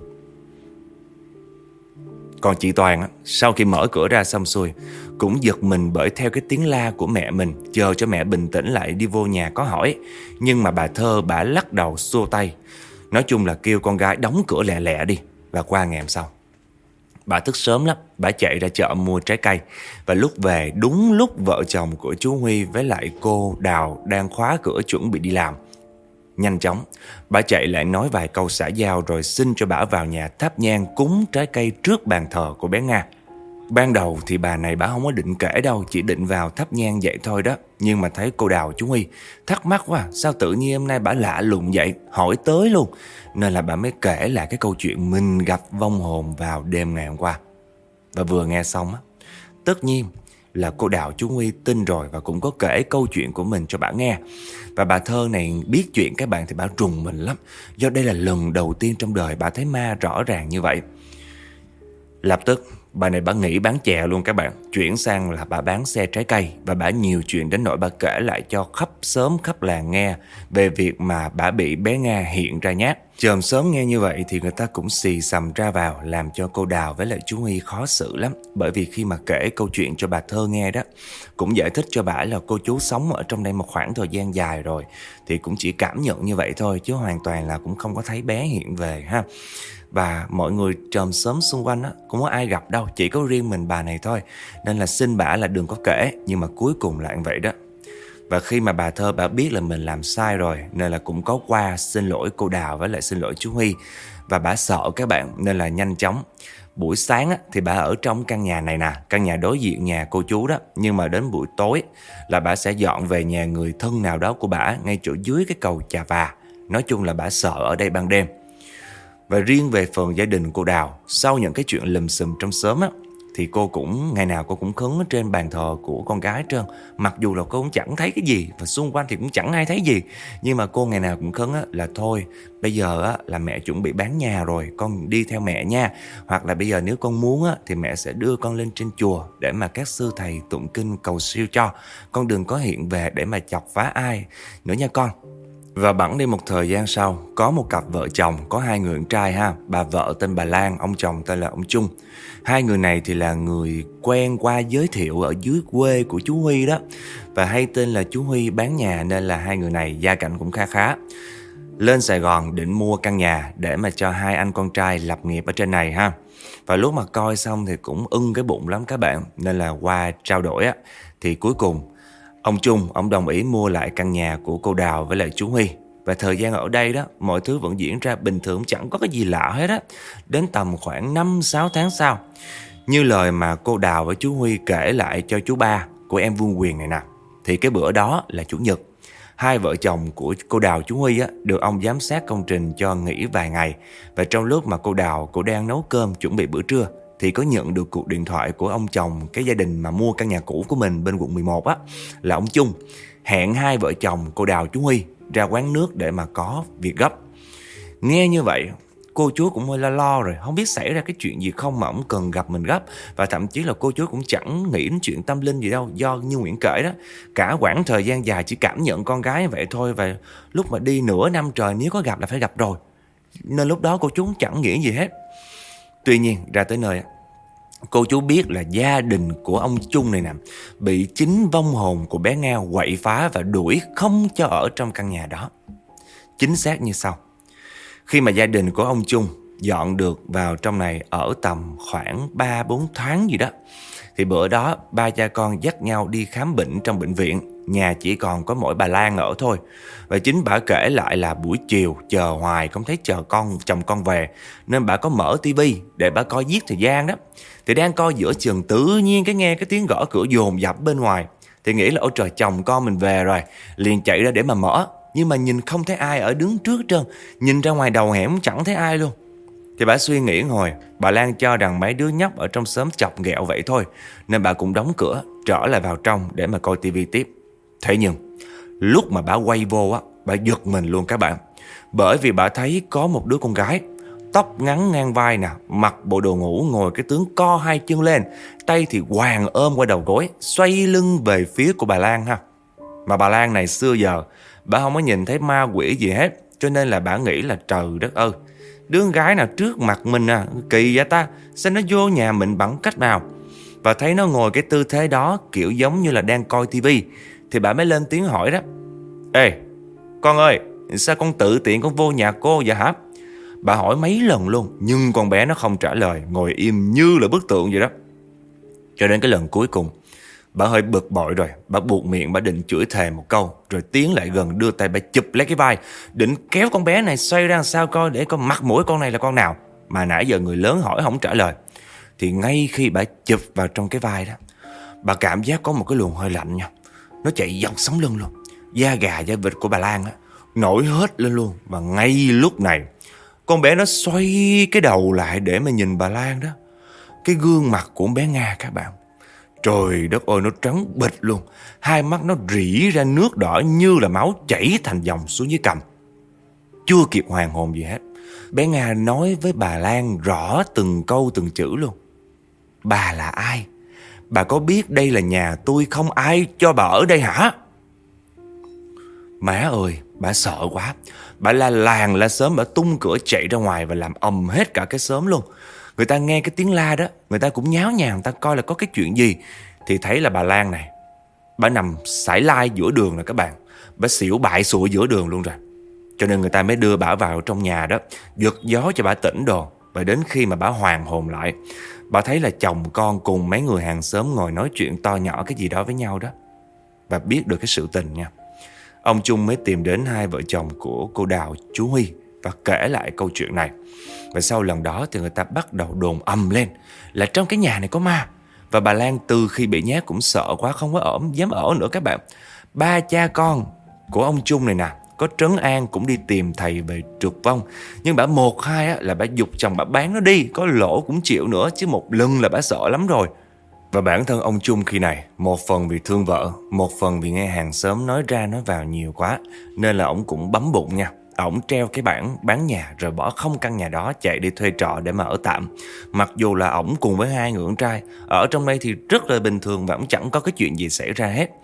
Speaker 1: Còn chị Toàn á, sau khi mở cửa ra xong xuôi, cũng giật mình bởi theo cái tiếng la của mẹ mình. Chờ cho mẹ bình tĩnh lại đi vô nhà có hỏi, nhưng mà bà Thơ bà lắc đầu xua tay. Nói chung là kêu con gái đóng cửa lẹ lẹ đi. Và qua ngày hôm sau, bà thức sớm lắm, bà chạy ra chợ mua trái cây. Và lúc về đúng lúc vợ chồng của chú Huy với lại cô Đào đang khóa cửa chuẩn bị đi làm. Nhanh chóng, bà chạy lại nói vài câu xã giao rồi xin cho bà vào nhà thắp nhang cúng trái cây trước bàn thờ của bé Nga. Ban đầu thì bà này bà không có định kể đâu, chỉ định vào thắp nhang vậy thôi đó. Nhưng mà thấy cô Đào chú Huy thắc mắc quá, sao tự nhiên hôm nay bà lạ lùng vậy, hỏi tới luôn. Nên là bà mới kể lại cái câu chuyện mình gặp vong hồn vào đêm ngày hôm qua. Và vừa nghe xong á, tất nhiên là cô Đào chú Huy tin rồi và cũng có kể câu chuyện của mình cho bà nghe. Và bà Thơ này biết chuyện các bạn thì bà rùng mình lắm, do đây là lần đầu tiên trong đời bà thấy ma rõ ràng như vậy. Lập tức bà này bà nghỉ bán chè luôn các bạn, chuyển sang là bà bán xe trái cây. Và bà nhiều chuyện đến nỗi bà kể lại cho khắp xóm khắp làng nghe về việc mà bà bị bé Nga hiện ra nhát. Chòm xóm nghe như vậy thì người ta cũng xì xầm ra vào, làm cho cô Đào với lại chú Huy khó xử lắm. Bởi vì khi mà kể câu chuyện cho bà Thơ nghe đó, cũng giải thích cho bà là cô chú sống ở trong đây một khoảng thời gian dài rồi, thì cũng chỉ cảm nhận như vậy thôi, chứ hoàn toàn là cũng không có thấy bé hiện về ha. Và mọi người chòm xóm xung quanh á cũng có ai gặp đâu, chỉ có riêng mình bà này thôi. Nên là xin bà là đừng có kể, nhưng mà cuối cùng lại vậy đó. Và khi mà bà Thơ bà biết là mình làm sai rồi, nên là cũng có qua xin lỗi cô Đào với lại xin lỗi chú Huy. Và bà sợ các bạn, nên là nhanh chóng buổi sáng á, thì bà ở trong căn nhà này nè, căn nhà đối diện nhà cô chú đó. Nhưng mà đến buổi tối là bà sẽ dọn về nhà người thân nào đó của bà, ngay chỗ dưới cái cầu Chà Và. Nói chung là bà sợ ở đây ban đêm. Và riêng về phần gia đình cô Đào, sau những cái chuyện lùm xùm trong xóm á, thì cô cũng ngày nào cô cũng khấn ở trên bàn thờ của con gái trơn. Mặc dù là cô cũng chẳng thấy cái gì, và xung quanh thì cũng chẳng ai thấy gì, nhưng mà cô ngày nào cũng khấn á, là thôi bây giờ á, là mẹ chuẩn bị bán nhà rồi, con đi theo mẹ nha. Hoặc là bây giờ nếu con muốn á, thì mẹ sẽ đưa con lên trên chùa để mà các sư thầy tụng kinh cầu siêu cho. Con đừng có hiện về để mà chọc phá ai nữa nha con. Và bẵng đi một thời gian sau, có một cặp vợ chồng, có hai người con trai ha. Bà vợ tên bà Lan, ông chồng tên là ông Trung. Hai người này thì là người quen qua giới thiệu ở dưới quê của chú Huy đó. Và hay tên là chú Huy bán nhà, nên là hai người này gia cảnh cũng khá khá. Lên Sài Gòn định mua căn nhà để mà cho hai anh con trai lập nghiệp ở trên này ha. Và lúc mà coi xong thì cũng ưng cái bụng lắm các bạn, nên là qua trao đổi á, thì cuối cùng ông Trung, ông đồng ý mua lại căn nhà của cô Đào với lại chú Huy. Và thời gian ở đây đó, mọi thứ vẫn diễn ra bình thường, chẳng có cái gì lạ hết á. Đến tầm khoảng năm sáu tháng sau, như lời mà cô Đào với chú Huy kể lại cho chú ba của em Vương Quyền này nè, thì cái bữa đó là chủ nhật. Hai vợ chồng của cô Đào chú Huy á, được ông giám sát công trình cho nghỉ vài ngày. Và trong lúc mà cô Đào cô đang nấu cơm chuẩn bị bữa trưa, thì có nhận được cuộc điện thoại của ông chồng cái gia đình mà mua căn nhà cũ của mình bên quận mười một á, là ông Trung hẹn hai vợ chồng cô Đào chú Huy ra quán nước để mà có việc gấp. Nghe như vậy, cô chú cũng hơi lo lo rồi, không biết xảy ra cái chuyện gì không mà ông cần gặp mình gấp. Và thậm chí là cô chú cũng chẳng nghĩ đến chuyện tâm linh gì đâu, do như Nguyễn kể đó, cả quãng thời gian dài chỉ cảm nhận con gái vậy thôi. Và lúc mà đi nửa năm trời nếu có gặp là phải gặp rồi. nên lúc đó cô chú chẳng nghĩ gì hết. Tuy nhiên ra tới nơi, cô chú biết là gia đình của ông Trung này nè bị chính vong hồn của bé Nga quậy phá và đuổi không cho ở trong căn nhà đó. Chính xác như sau. Khi mà gia đình của ông Trung dọn được vào trong này ở tầm khoảng ba bốn tháng gì đó, thì bữa đó ba cha con dắt nhau đi khám bệnh trong bệnh viện. Nhà chỉ còn có mỗi bà Lan ở thôi. Và chính bà kể lại là buổi chiều chờ hoài không thấy chờ con chồng con về, nên bà có mở tivi để bà coi giết thời gian đó. Thì đang coi giữa chừng tự nhiên cái nghe cái tiếng gõ cửa dồn dập bên ngoài. Thì nghĩ là ôi trời, chồng con mình về rồi, liền chạy ra để mà mở. Nhưng mà nhìn không thấy ai ở đứng trước trơn. Nhìn ra ngoài đầu hẻm chẳng thấy ai luôn. Thì bà suy nghĩ ngồi, bà Lan cho rằng mấy đứa nhóc ở trong xóm chọc ghẹo vậy thôi, nên bà cũng đóng cửa trở lại vào trong để mà coi tivi tiếp. Thế nhưng lúc mà bà quay vô á, bà giật mình luôn các bạn. Bởi vì bà thấy có một đứa con gái, tóc ngắn ngang vai nè, mặc bộ đồ ngủ, ngồi cái tướng co hai chân lên, tay thì quàng ôm qua đầu gối, xoay lưng về phía của bà Lan ha. Mà bà Lan này xưa giờ bà không có nhìn thấy ma quỷ gì hết, cho nên là bà nghĩ là trời đất ơi, đứa con gái nào trước mặt mình à, kỳ vậy ta, sao nó vô nhà mình bằng cách nào. Và thấy nó ngồi cái tư thế đó kiểu giống như là đang coi tivi, thì bà mới lên tiếng hỏi đó: Ê con ơi, sao con tự tiện con vô nhà cô vậy hả? Bà hỏi mấy lần luôn, nhưng con bé nó không trả lời, ngồi im như là bức tượng vậy đó. Cho đến cái lần cuối cùng, bà hơi bực bội rồi, bà buộc miệng, bà định chửi thề một câu, rồi tiến lại gần đưa tay bà chụp lấy cái vai, định kéo con bé này xoay ra làm sao coi để coi mặt mũi con này là con nào. Mà nãy giờ người lớn hỏi không trả lời. Thì ngay khi bà chụp vào trong cái vai đó, bà cảm giác có một cái luồng hơi lạnh nha, nó chạy dọc sống lưng luôn. Da gà da vịt của bà Lan á nổi hết lên luôn. Và ngay lúc này, con bé nó xoay cái đầu lại để mà nhìn bà Lan đó. Cái gương mặt của con bé Nga các bạn, trời đất ơi, nó trắng bệch luôn. Hai mắt nó rỉ ra nước đỏ như là máu chảy thành dòng xuống dưới cằm. Chưa kịp hoàn hồn gì hết, bé Nga nói với bà Lan rõ từng câu từng chữ luôn: Bà là ai? Bà có biết đây là nhà tôi không? Ai cho bà ở đây hả? Má ơi, bà sợ quá. Bà la làng la xóm, bà tung cửa chạy ra ngoài và làm ầm hết cả cái xóm luôn. Người ta nghe cái tiếng la đó, người ta cũng nháo nhào, người ta coi là có cái chuyện gì. Thì thấy là bà Lan này, bà nằm sải lai giữa đường rồi các bạn. Bà xỉu bại sụi giữa đường luôn rồi. Cho nên người ta mới đưa bà vào trong nhà đó, giật gió cho bà tỉnh đồ. Và đến khi mà bà hoàn hồn lại, bà thấy là chồng con cùng mấy người hàng xóm ngồi nói chuyện to nhỏ cái gì đó với nhau đó. Và biết được cái sự tình nha, ông Trung mới tìm đến hai vợ chồng của cô Đào, chú Huy, và kể lại câu chuyện này. Và sau lần đó thì người ta bắt đầu đồn ầm lên là trong cái nhà này có ma. Và bà Lan từ khi bị nhát cũng sợ quá, không có ở, dám ở nữa các bạn. Ba cha con của ông Trung này nè có trấn an, cũng đi tìm thầy về trượt vong. Nhưng bà một hai á, là bà giục chồng bà bán nó đi, có lỗ cũng chịu nữa, chứ một lần là bà sợ lắm rồi. Và bản thân ông Trung khi này, một phần vì thương vợ, một phần vì nghe hàng xóm nói ra nói vào nhiều quá, nên là ổng cũng bấm bụng nha. Ổng treo cái bảng bán nhà rồi bỏ không căn nhà đó, chạy đi thuê trọ để mà ở tạm. Mặc dù là ổng cùng với hai người con trai ở trong đây thì rất là bình thường và ổng chẳng có cái chuyện gì xảy ra hết.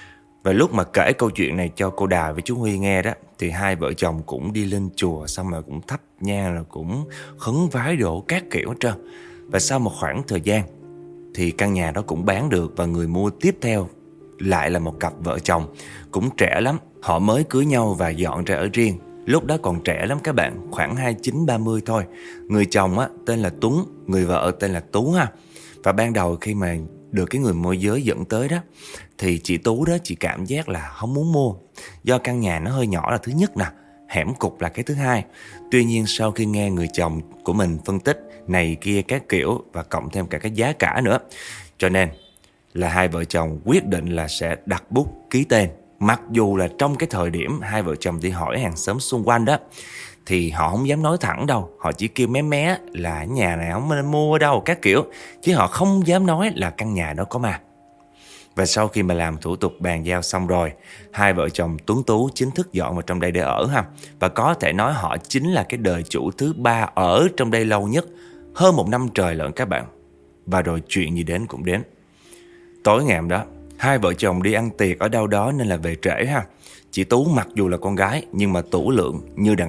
Speaker 1: Và lúc mà kể câu chuyện này cho cô Đào với chú Huy nghe đó, thì hai vợ chồng cũng đi lên chùa, xong rồi cũng thắp nhang, rồi cũng khấn vái đổ các kiểu hết trơn. Và sau một khoảng thời gian thì căn nhà đó cũng bán được, và người mua tiếp theo lại là một cặp vợ chồng cũng trẻ lắm. Họ mới cưới nhau và dọn ra ở riêng. Lúc đó còn trẻ lắm các bạn, khoảng hai mươi chín ba mươi thôi. Người chồng á tên là Tuấn, người vợ tên là Tú ha. Và ban đầu khi mà được cái người môi giới dẫn tới đó, thì chị Tú đó chị cảm giác là không muốn mua, do căn nhà nó hơi nhỏ là thứ nhất nè, hẻm cục là cái thứ hai. Tuy nhiên sau khi nghe người chồng của mình phân tích này kia các kiểu, và cộng thêm cả cái giá cả nữa, cho nên là hai vợ chồng quyết định là sẽ đặt bút ký tên. Mặc dù là trong cái thời điểm hai vợ chồng đi hỏi hàng xóm xung quanh đó, thì họ không dám nói thẳng đâu. Họ chỉ kêu mé mé là nhà này không nên mua đâu các kiểu, chứ họ không dám nói là căn nhà đó có ma. Và sau khi mà làm thủ tục bàn giao xong rồi, hai vợ chồng Tuấn Tú chính thức dọn vào trong đây để ở ha. Và có thể nói họ chính là cái đời chủ thứ ba ở trong đây lâu nhất, hơn một năm trời lận các bạn. Và rồi chuyện gì đến cũng đến. Tối ngày hôm đó, hai vợ chồng đi ăn tiệc ở đâu đó nên là về trễ ha. Chị Tú mặc dù là con gái nhưng mà tủ lượng như đàn ông,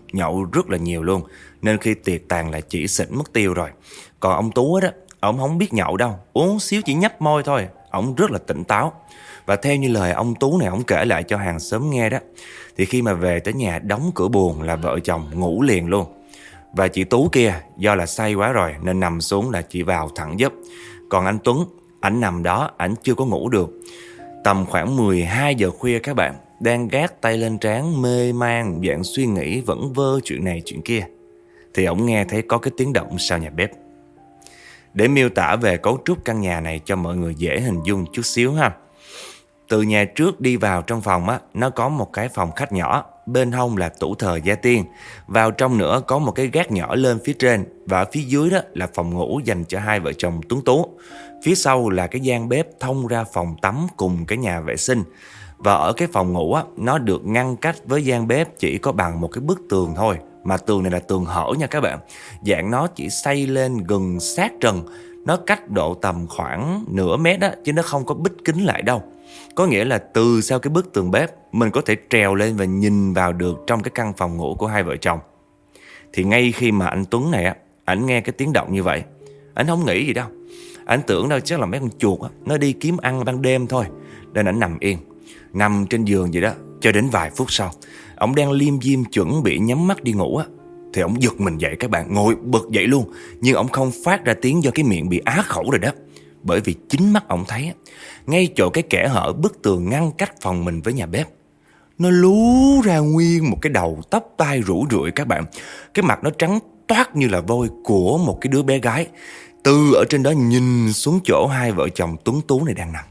Speaker 1: nhậu rất là nhiều luôn, nên khi tiệc tàn là chỉ xỉn mất tiêu rồi. Còn ông Tú đó, ông không biết nhậu đâu, uống xíu chỉ nhấp môi thôi, ông rất là tỉnh táo. Và theo như lời ông Tú này ông kể lại cho hàng xóm nghe đó, thì khi mà về tới nhà đóng cửa buồng là vợ chồng ngủ liền luôn. Và chị Tú kia do là say quá rồi nên nằm xuống là chị vào thẳng giấc. Còn anh Tuấn, ảnh nằm đó, ảnh chưa có ngủ được. Tầm khoảng mười hai giờ khuya các bạn, đang gác tay lên trán mê man, dạng suy nghĩ vẩn vơ chuyện này chuyện kia, thì ổng nghe thấy có cái tiếng động sau nhà bếp. Để miêu tả về cấu trúc căn nhà này cho mọi người dễ hình dung chút xíu ha. Từ nhà trước đi vào trong phòng á, nó có một cái phòng khách nhỏ, bên hông là tủ thờ gia tiên. Vào trong nữa có một cái gác nhỏ lên phía trên, và ở phía dưới đó là phòng ngủ dành cho hai vợ chồng Tuấn Tú. Phía sau là cái gian bếp thông ra phòng tắm cùng cái nhà vệ sinh. Và ở cái phòng ngủ á, nó được ngăn cách với gian bếp chỉ có bằng một cái bức tường thôi. Mà tường này là tường hở nha các bạn. Dạng nó chỉ xây lên gần sát trần, nó cách độ tầm khoảng nửa mét á, chứ nó không có bít kín lại đâu. Có nghĩa là từ sau cái bức tường bếp, mình có thể trèo lên và nhìn vào được trong cái căn phòng ngủ của hai vợ chồng. Thì ngay khi mà anh Tuấn này á, ảnh nghe cái tiếng động như vậy, ảnh không nghĩ gì đâu. Ảnh tưởng đâu chắc là mấy con chuột á, nó đi kiếm ăn ban đêm thôi. Nên ảnh nằm yên, nằm trên giường vậy đó, cho đến vài phút sau, ổng đang liêm diêm chuẩn bị nhắm mắt đi ngủ á, thì ổng giật mình dậy các bạn, ngồi bật dậy luôn. Nhưng ổng không phát ra tiếng do cái miệng bị á khẩu rồi đó. Bởi vì chính mắt ổng thấy, ngay chỗ cái kẽ hở bức tường ngăn cách phòng mình với nhà bếp, nó lú ra nguyên một cái đầu tóc tai rủ rượi các bạn. Cái mặt nó trắng toát như là vôi của một cái đứa bé gái, từ ở trên đó nhìn xuống chỗ hai vợ chồng Tuấn Tú này đang nằm.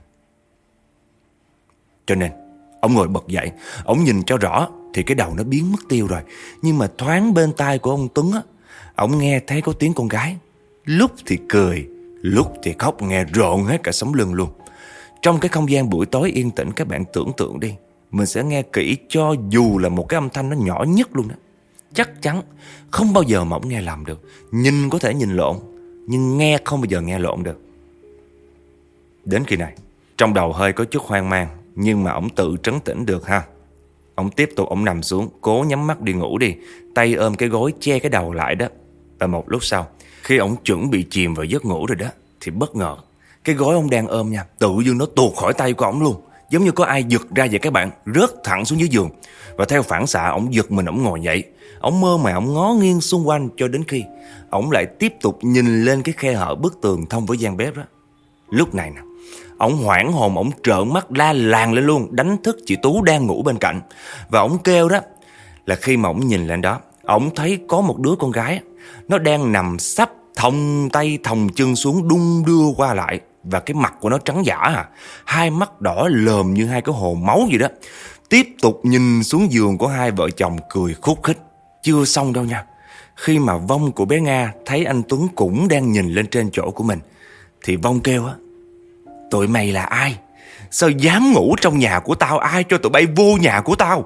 Speaker 1: Cho nên ông ngồi bật dậy, ông nhìn cho rõ thì cái đầu nó biến mất tiêu rồi. Nhưng mà thoáng bên tai của ông Tuấn á, ông nghe thấy có tiếng con gái, lúc thì cười, lúc thì khóc, nghe rộn hết cả sống lưng luôn. Trong cái không gian buổi tối yên tĩnh, các bạn tưởng tượng đi, mình sẽ nghe kỹ cho dù là một cái âm thanh nó nhỏ nhất luôn đó, chắc chắn không bao giờ mà ông nghe lầm được. Nhìn có thể nhìn lộn, nhưng nghe không bao giờ nghe lộn được. Đến khi này, trong đầu hơi có chút hoang mang, nhưng mà ông tự trấn tĩnh được ha. Ông tiếp tục ông nằm xuống, cố nhắm mắt đi ngủ đi, tay ôm cái gối che cái đầu lại đó. Và một lúc sau, khi ông chuẩn bị chìm vào giấc ngủ rồi đó, thì bất ngờ cái gối ông đang ôm nha, tự dưng nó tuột khỏi tay của ông luôn, giống như có ai giật ra vậy các bạn, rớt thẳng xuống dưới giường. Và theo phản xạ, ông giật mình, ông ngồi dậy, ông mơ màng, ông ngó nghiêng xung quanh, cho đến khi ông lại tiếp tục nhìn lên cái khe hở bức tường thông với gian bếp đó. Lúc này nè, ông hoảng hồn, ông trợn mắt la làng lên luôn, đánh thức chị Tú đang ngủ bên cạnh. Và ông kêu đó là khi mà ông nhìn lên đó, ông thấy có một đứa con gái, nó đang nằm sắp thòng tay thòng chân xuống, đung đưa qua lại. Và cái mặt của nó trắng dã à, hai mắt đỏ lờm như hai cái hồ máu vậy đó. Tiếp tục nhìn xuống giường của hai vợ chồng cười khúc khích. Chưa xong đâu nha. Khi mà Vong của bé Nga thấy anh Tuấn cũng đang nhìn lên trên chỗ của mình, thì Vong kêu á: tụi mày là ai? Sao dám ngủ trong nhà của tao? Ai cho tụi bay vô nhà của tao?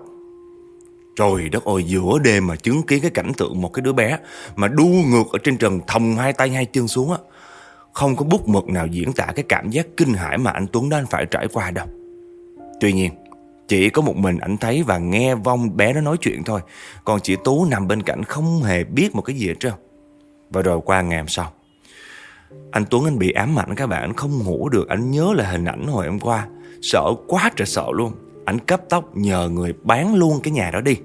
Speaker 1: Trời đất ơi, giữa đêm mà chứng kiến cái cảnh tượng một cái đứa bé mà đu ngược ở trên trần, thòng hai tay hai chân xuống á, không có bút mực nào diễn tả cái cảm giác kinh hãi mà anh Tuấn đang phải trải qua đâu. Tuy nhiên, chỉ có một mình anh thấy và nghe Vong bé nó nói chuyện thôi. Còn chị Tú nằm bên cạnh không hề biết một cái gì hết trơn. Và rồi qua ngày hôm sau, anh Tuấn anh bị ám ảnh các bạn, anh không ngủ được. Anh nhớ là hình ảnh hồi hôm qua, sợ quá trời sợ luôn. Anh cấp tốc nhờ người bán luôn cái nhà đó đi.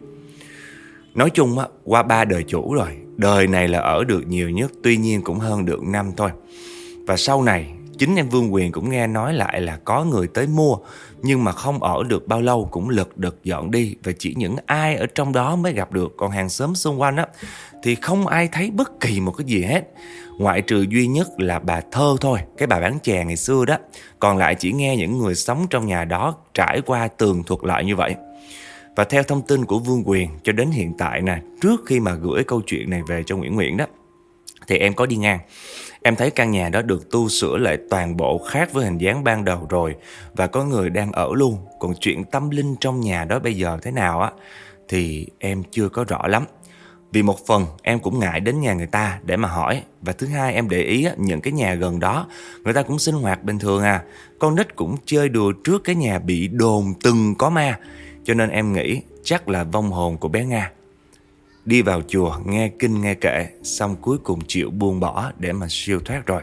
Speaker 1: Nói chung á, qua ba đời chủ rồi, đời này là ở được nhiều nhất, tuy nhiên cũng hơn được năm thôi. Và sau này, chính em Vương Quyền cũng nghe nói lại là có người tới mua, nhưng mà không ở được bao lâu cũng lật đật dọn đi. Và chỉ những ai ở trong đó mới gặp được, còn hàng xóm xung quanh á thì không ai thấy bất kỳ một cái gì hết. Ngoại trừ duy nhất là bà Thơ thôi, cái bà bán chè ngày xưa đó. Còn lại chỉ nghe những người sống trong nhà đó trải qua tường thuật lại như vậy. Và theo thông tin của Vương Quyền, cho đến hiện tại nè, trước khi mà gửi câu chuyện này về cho Nguyễn Nguyễn đó, thì em có đi ngang. Em thấy căn nhà đó được tu sửa lại toàn bộ khác với hình dáng ban đầu rồi, và có người đang ở luôn. Còn chuyện tâm linh trong nhà đó bây giờ thế nào á thì em chưa có rõ lắm. Vì một phần em cũng ngại đến nhà người ta để mà hỏi. Và thứ hai, em để ý á, những cái nhà gần đó người ta cũng sinh hoạt bình thường à. Con nít cũng chơi đùa trước cái nhà bị đồn từng có ma. Cho nên em nghĩ chắc là vong hồn của bé Nga đi vào chùa nghe kinh nghe kệ, xong cuối cùng chịu buông bỏ để mà siêu thoát rồi.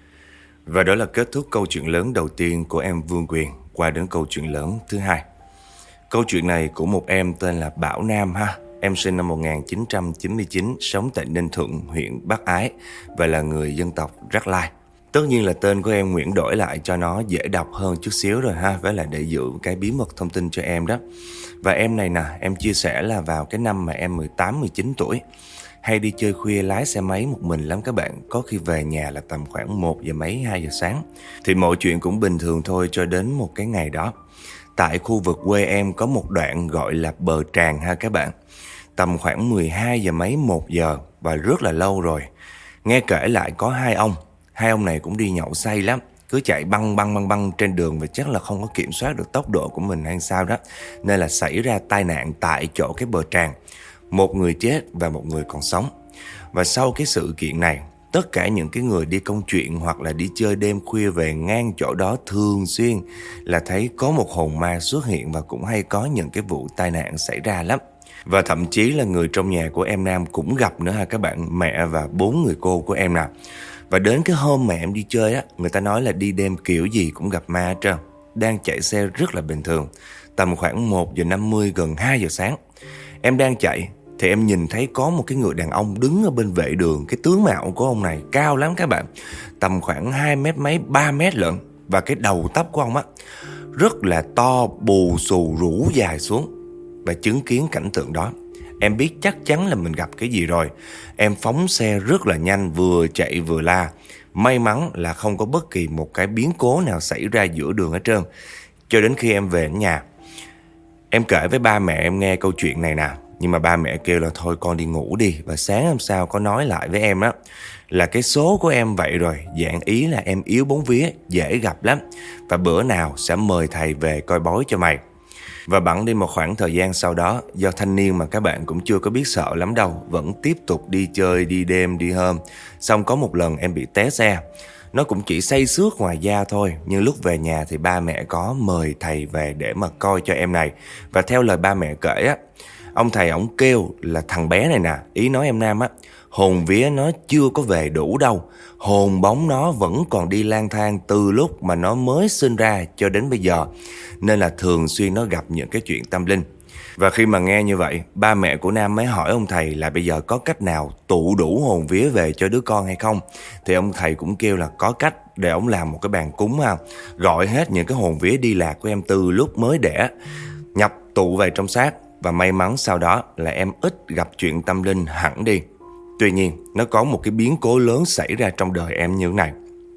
Speaker 1: Và đó là kết thúc câu chuyện lớn đầu tiên của em Vương Quyền. Qua đến câu chuyện lớn thứ hai. Câu chuyện này của một em tên là Bảo Nam ha. Em sinh năm một nghìn chín trăm chín mươi chín, sống tại Ninh Thuận, huyện Bắc Ái và là người dân tộc Rắc Lai. Tất nhiên là tên của em Nguyễn đổi lại cho nó dễ đọc hơn chút xíu rồi ha, với là để giữ cái bí mật thông tin cho em đó. Và em này nè, em chia sẻ là vào cái năm mà em mười tám mười chín tuổi, hay đi chơi khuya lái xe máy một mình lắm các bạn. Có khi về nhà là tầm khoảng một giờ mấy, hai giờ sáng. Thì mọi chuyện cũng bình thường thôi cho đến một cái ngày đó. Tại khu vực quê em có một đoạn gọi là bờ tràng ha các bạn. Tầm khoảng mười hai giờ mấy, một giờ và rất là lâu rồi. Nghe kể lại có hai ông. Hai ông này cũng đi nhậu say lắm. Cứ chạy băng băng băng băng trên đường và chắc là không có kiểm soát được tốc độ của mình hay sao đó. Nên là xảy ra tai nạn tại chỗ cái bờ tràng. Một người chết và một người còn sống. Và sau cái sự kiện này, tất cả những cái người đi công chuyện hoặc là đi chơi đêm khuya về ngang chỗ đó thường xuyên là thấy có một hồn ma xuất hiện và cũng hay có những cái vụ tai nạn xảy ra lắm. Và thậm chí là người trong nhà của em Nam cũng gặp nữa ha các bạn, mẹ và bốn người cô của em nào. Và đến cái hôm mà em đi chơi á, người ta nói là đi đêm kiểu gì cũng gặp ma hết trơn. Đang chạy xe rất là bình thường, tầm khoảng một giờ năm mươi gần hai giờ sáng. Em đang chạy thì em nhìn thấy có một cái người đàn ông đứng ở bên vệ đường. Cái tướng mạo của ông này cao lắm các bạn, tầm khoảng hai mét mấy, ba mét lận. Và cái đầu tóc của ông á rất là to, bù xù, rũ dài xuống. Và chứng kiến cảnh tượng đó, em biết chắc chắn là mình gặp cái gì rồi. Em phóng xe rất là nhanh, vừa chạy vừa la. May mắn là không có bất kỳ một cái biến cố nào xảy ra giữa đường hết trơn. Cho đến khi em về đến nhà, em kể với ba mẹ em nghe câu chuyện này nè. Nhưng mà ba mẹ kêu là thôi con đi ngủ đi. Và sáng hôm sau có nói lại với em á, là cái số của em vậy rồi, dạng ý là em yếu bóng vía, dễ gặp lắm. Và bữa nào sẽ mời thầy về coi bói cho mày. Và bẵng đi một khoảng thời gian sau đó, do thanh niên mà các bạn cũng chưa có biết sợ lắm đâu, vẫn tiếp tục đi chơi, đi đêm, đi hôm. Xong có một lần em bị té xe. Nó cũng chỉ say xước ngoài da thôi. Nhưng lúc về nhà thì ba mẹ có mời thầy về để mà coi cho em này. Và theo lời ba mẹ kể á, ông thầy ổng kêu là thằng bé này nè, ý nói em Nam á, hồn vía nó chưa có về đủ đâu. Hồn bóng nó vẫn còn đi lang thang từ lúc mà nó mới sinh ra cho đến bây giờ. Nên là thường xuyên nó gặp những cái chuyện tâm linh. Và khi mà nghe như vậy, ba mẹ của Nam mới hỏi ông thầy là bây giờ có cách nào tụ đủ hồn vía về cho đứa con hay không. Thì ông thầy cũng kêu là có cách, để ông làm một cái bàn cúng ha, gọi hết những cái hồn vía đi lạc của em từ lúc mới đẻ, nhập tụ về trong xác. Và may mắn sau đó là em ít gặp chuyện tâm linh hẳn đi. Tuy nhiên, nó có một cái biến cố lớn xảy ra trong đời em như thế này.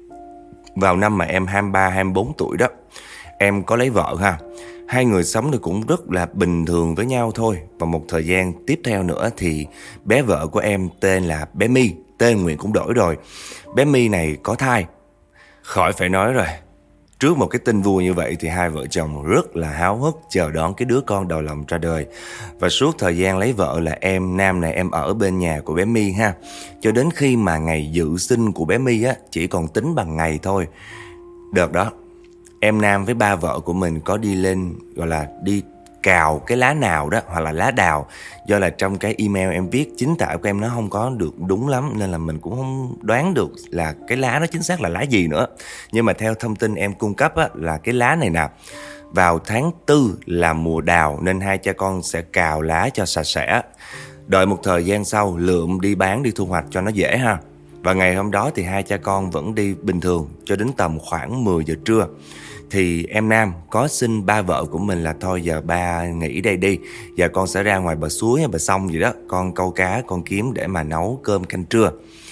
Speaker 1: Vào năm mà em hai mươi ba, hai mươi bốn tuổi đó, em có lấy vợ ha. Hai người sống thì cũng rất là bình thường với nhau thôi. Và một thời gian tiếp theo nữa thì bé vợ của em tên là bé My. Tên Nguyện cũng đổi rồi. Bé My này có thai. Khỏi phải nói rồi. Trước một cái tin vui như vậy thì hai vợ chồng rất là háo hức chờ đón cái đứa con đầu lòng ra đời. Và suốt thời gian lấy vợ là em Nam này em ở bên nhà của bé My ha. Cho đến khi mà ngày dự sinh của bé My á, chỉ còn tính bằng ngày thôi. Đợt đó, em Nam với ba vợ của mình có đi lên gọi là đi cào cái lá nào đó, hoặc là lá đào. Do là trong cái email em viết chính tả của em nó không có được đúng lắm, nên là mình cũng không đoán được là cái lá đó chính xác là lá gì nữa. Nhưng mà theo thông tin em cung cấp á, là cái lá này nè, vào tháng tư là mùa đào, nên hai cha con sẽ cào lá cho sạch sẽ. Đợi một thời gian sau lượm đi bán, đi thu hoạch cho nó dễ ha. Và ngày hôm đó thì hai cha con vẫn đi bình thường cho đến tầm khoảng mười giờ trưa. Thì em Nam có xin ba vợ của mình là thôi giờ ba nghỉ đây đi, giờ con sẽ ra ngoài bờ suối hay bờ sông gì đó, con câu cá, con kiếm để mà nấu cơm canh trưa.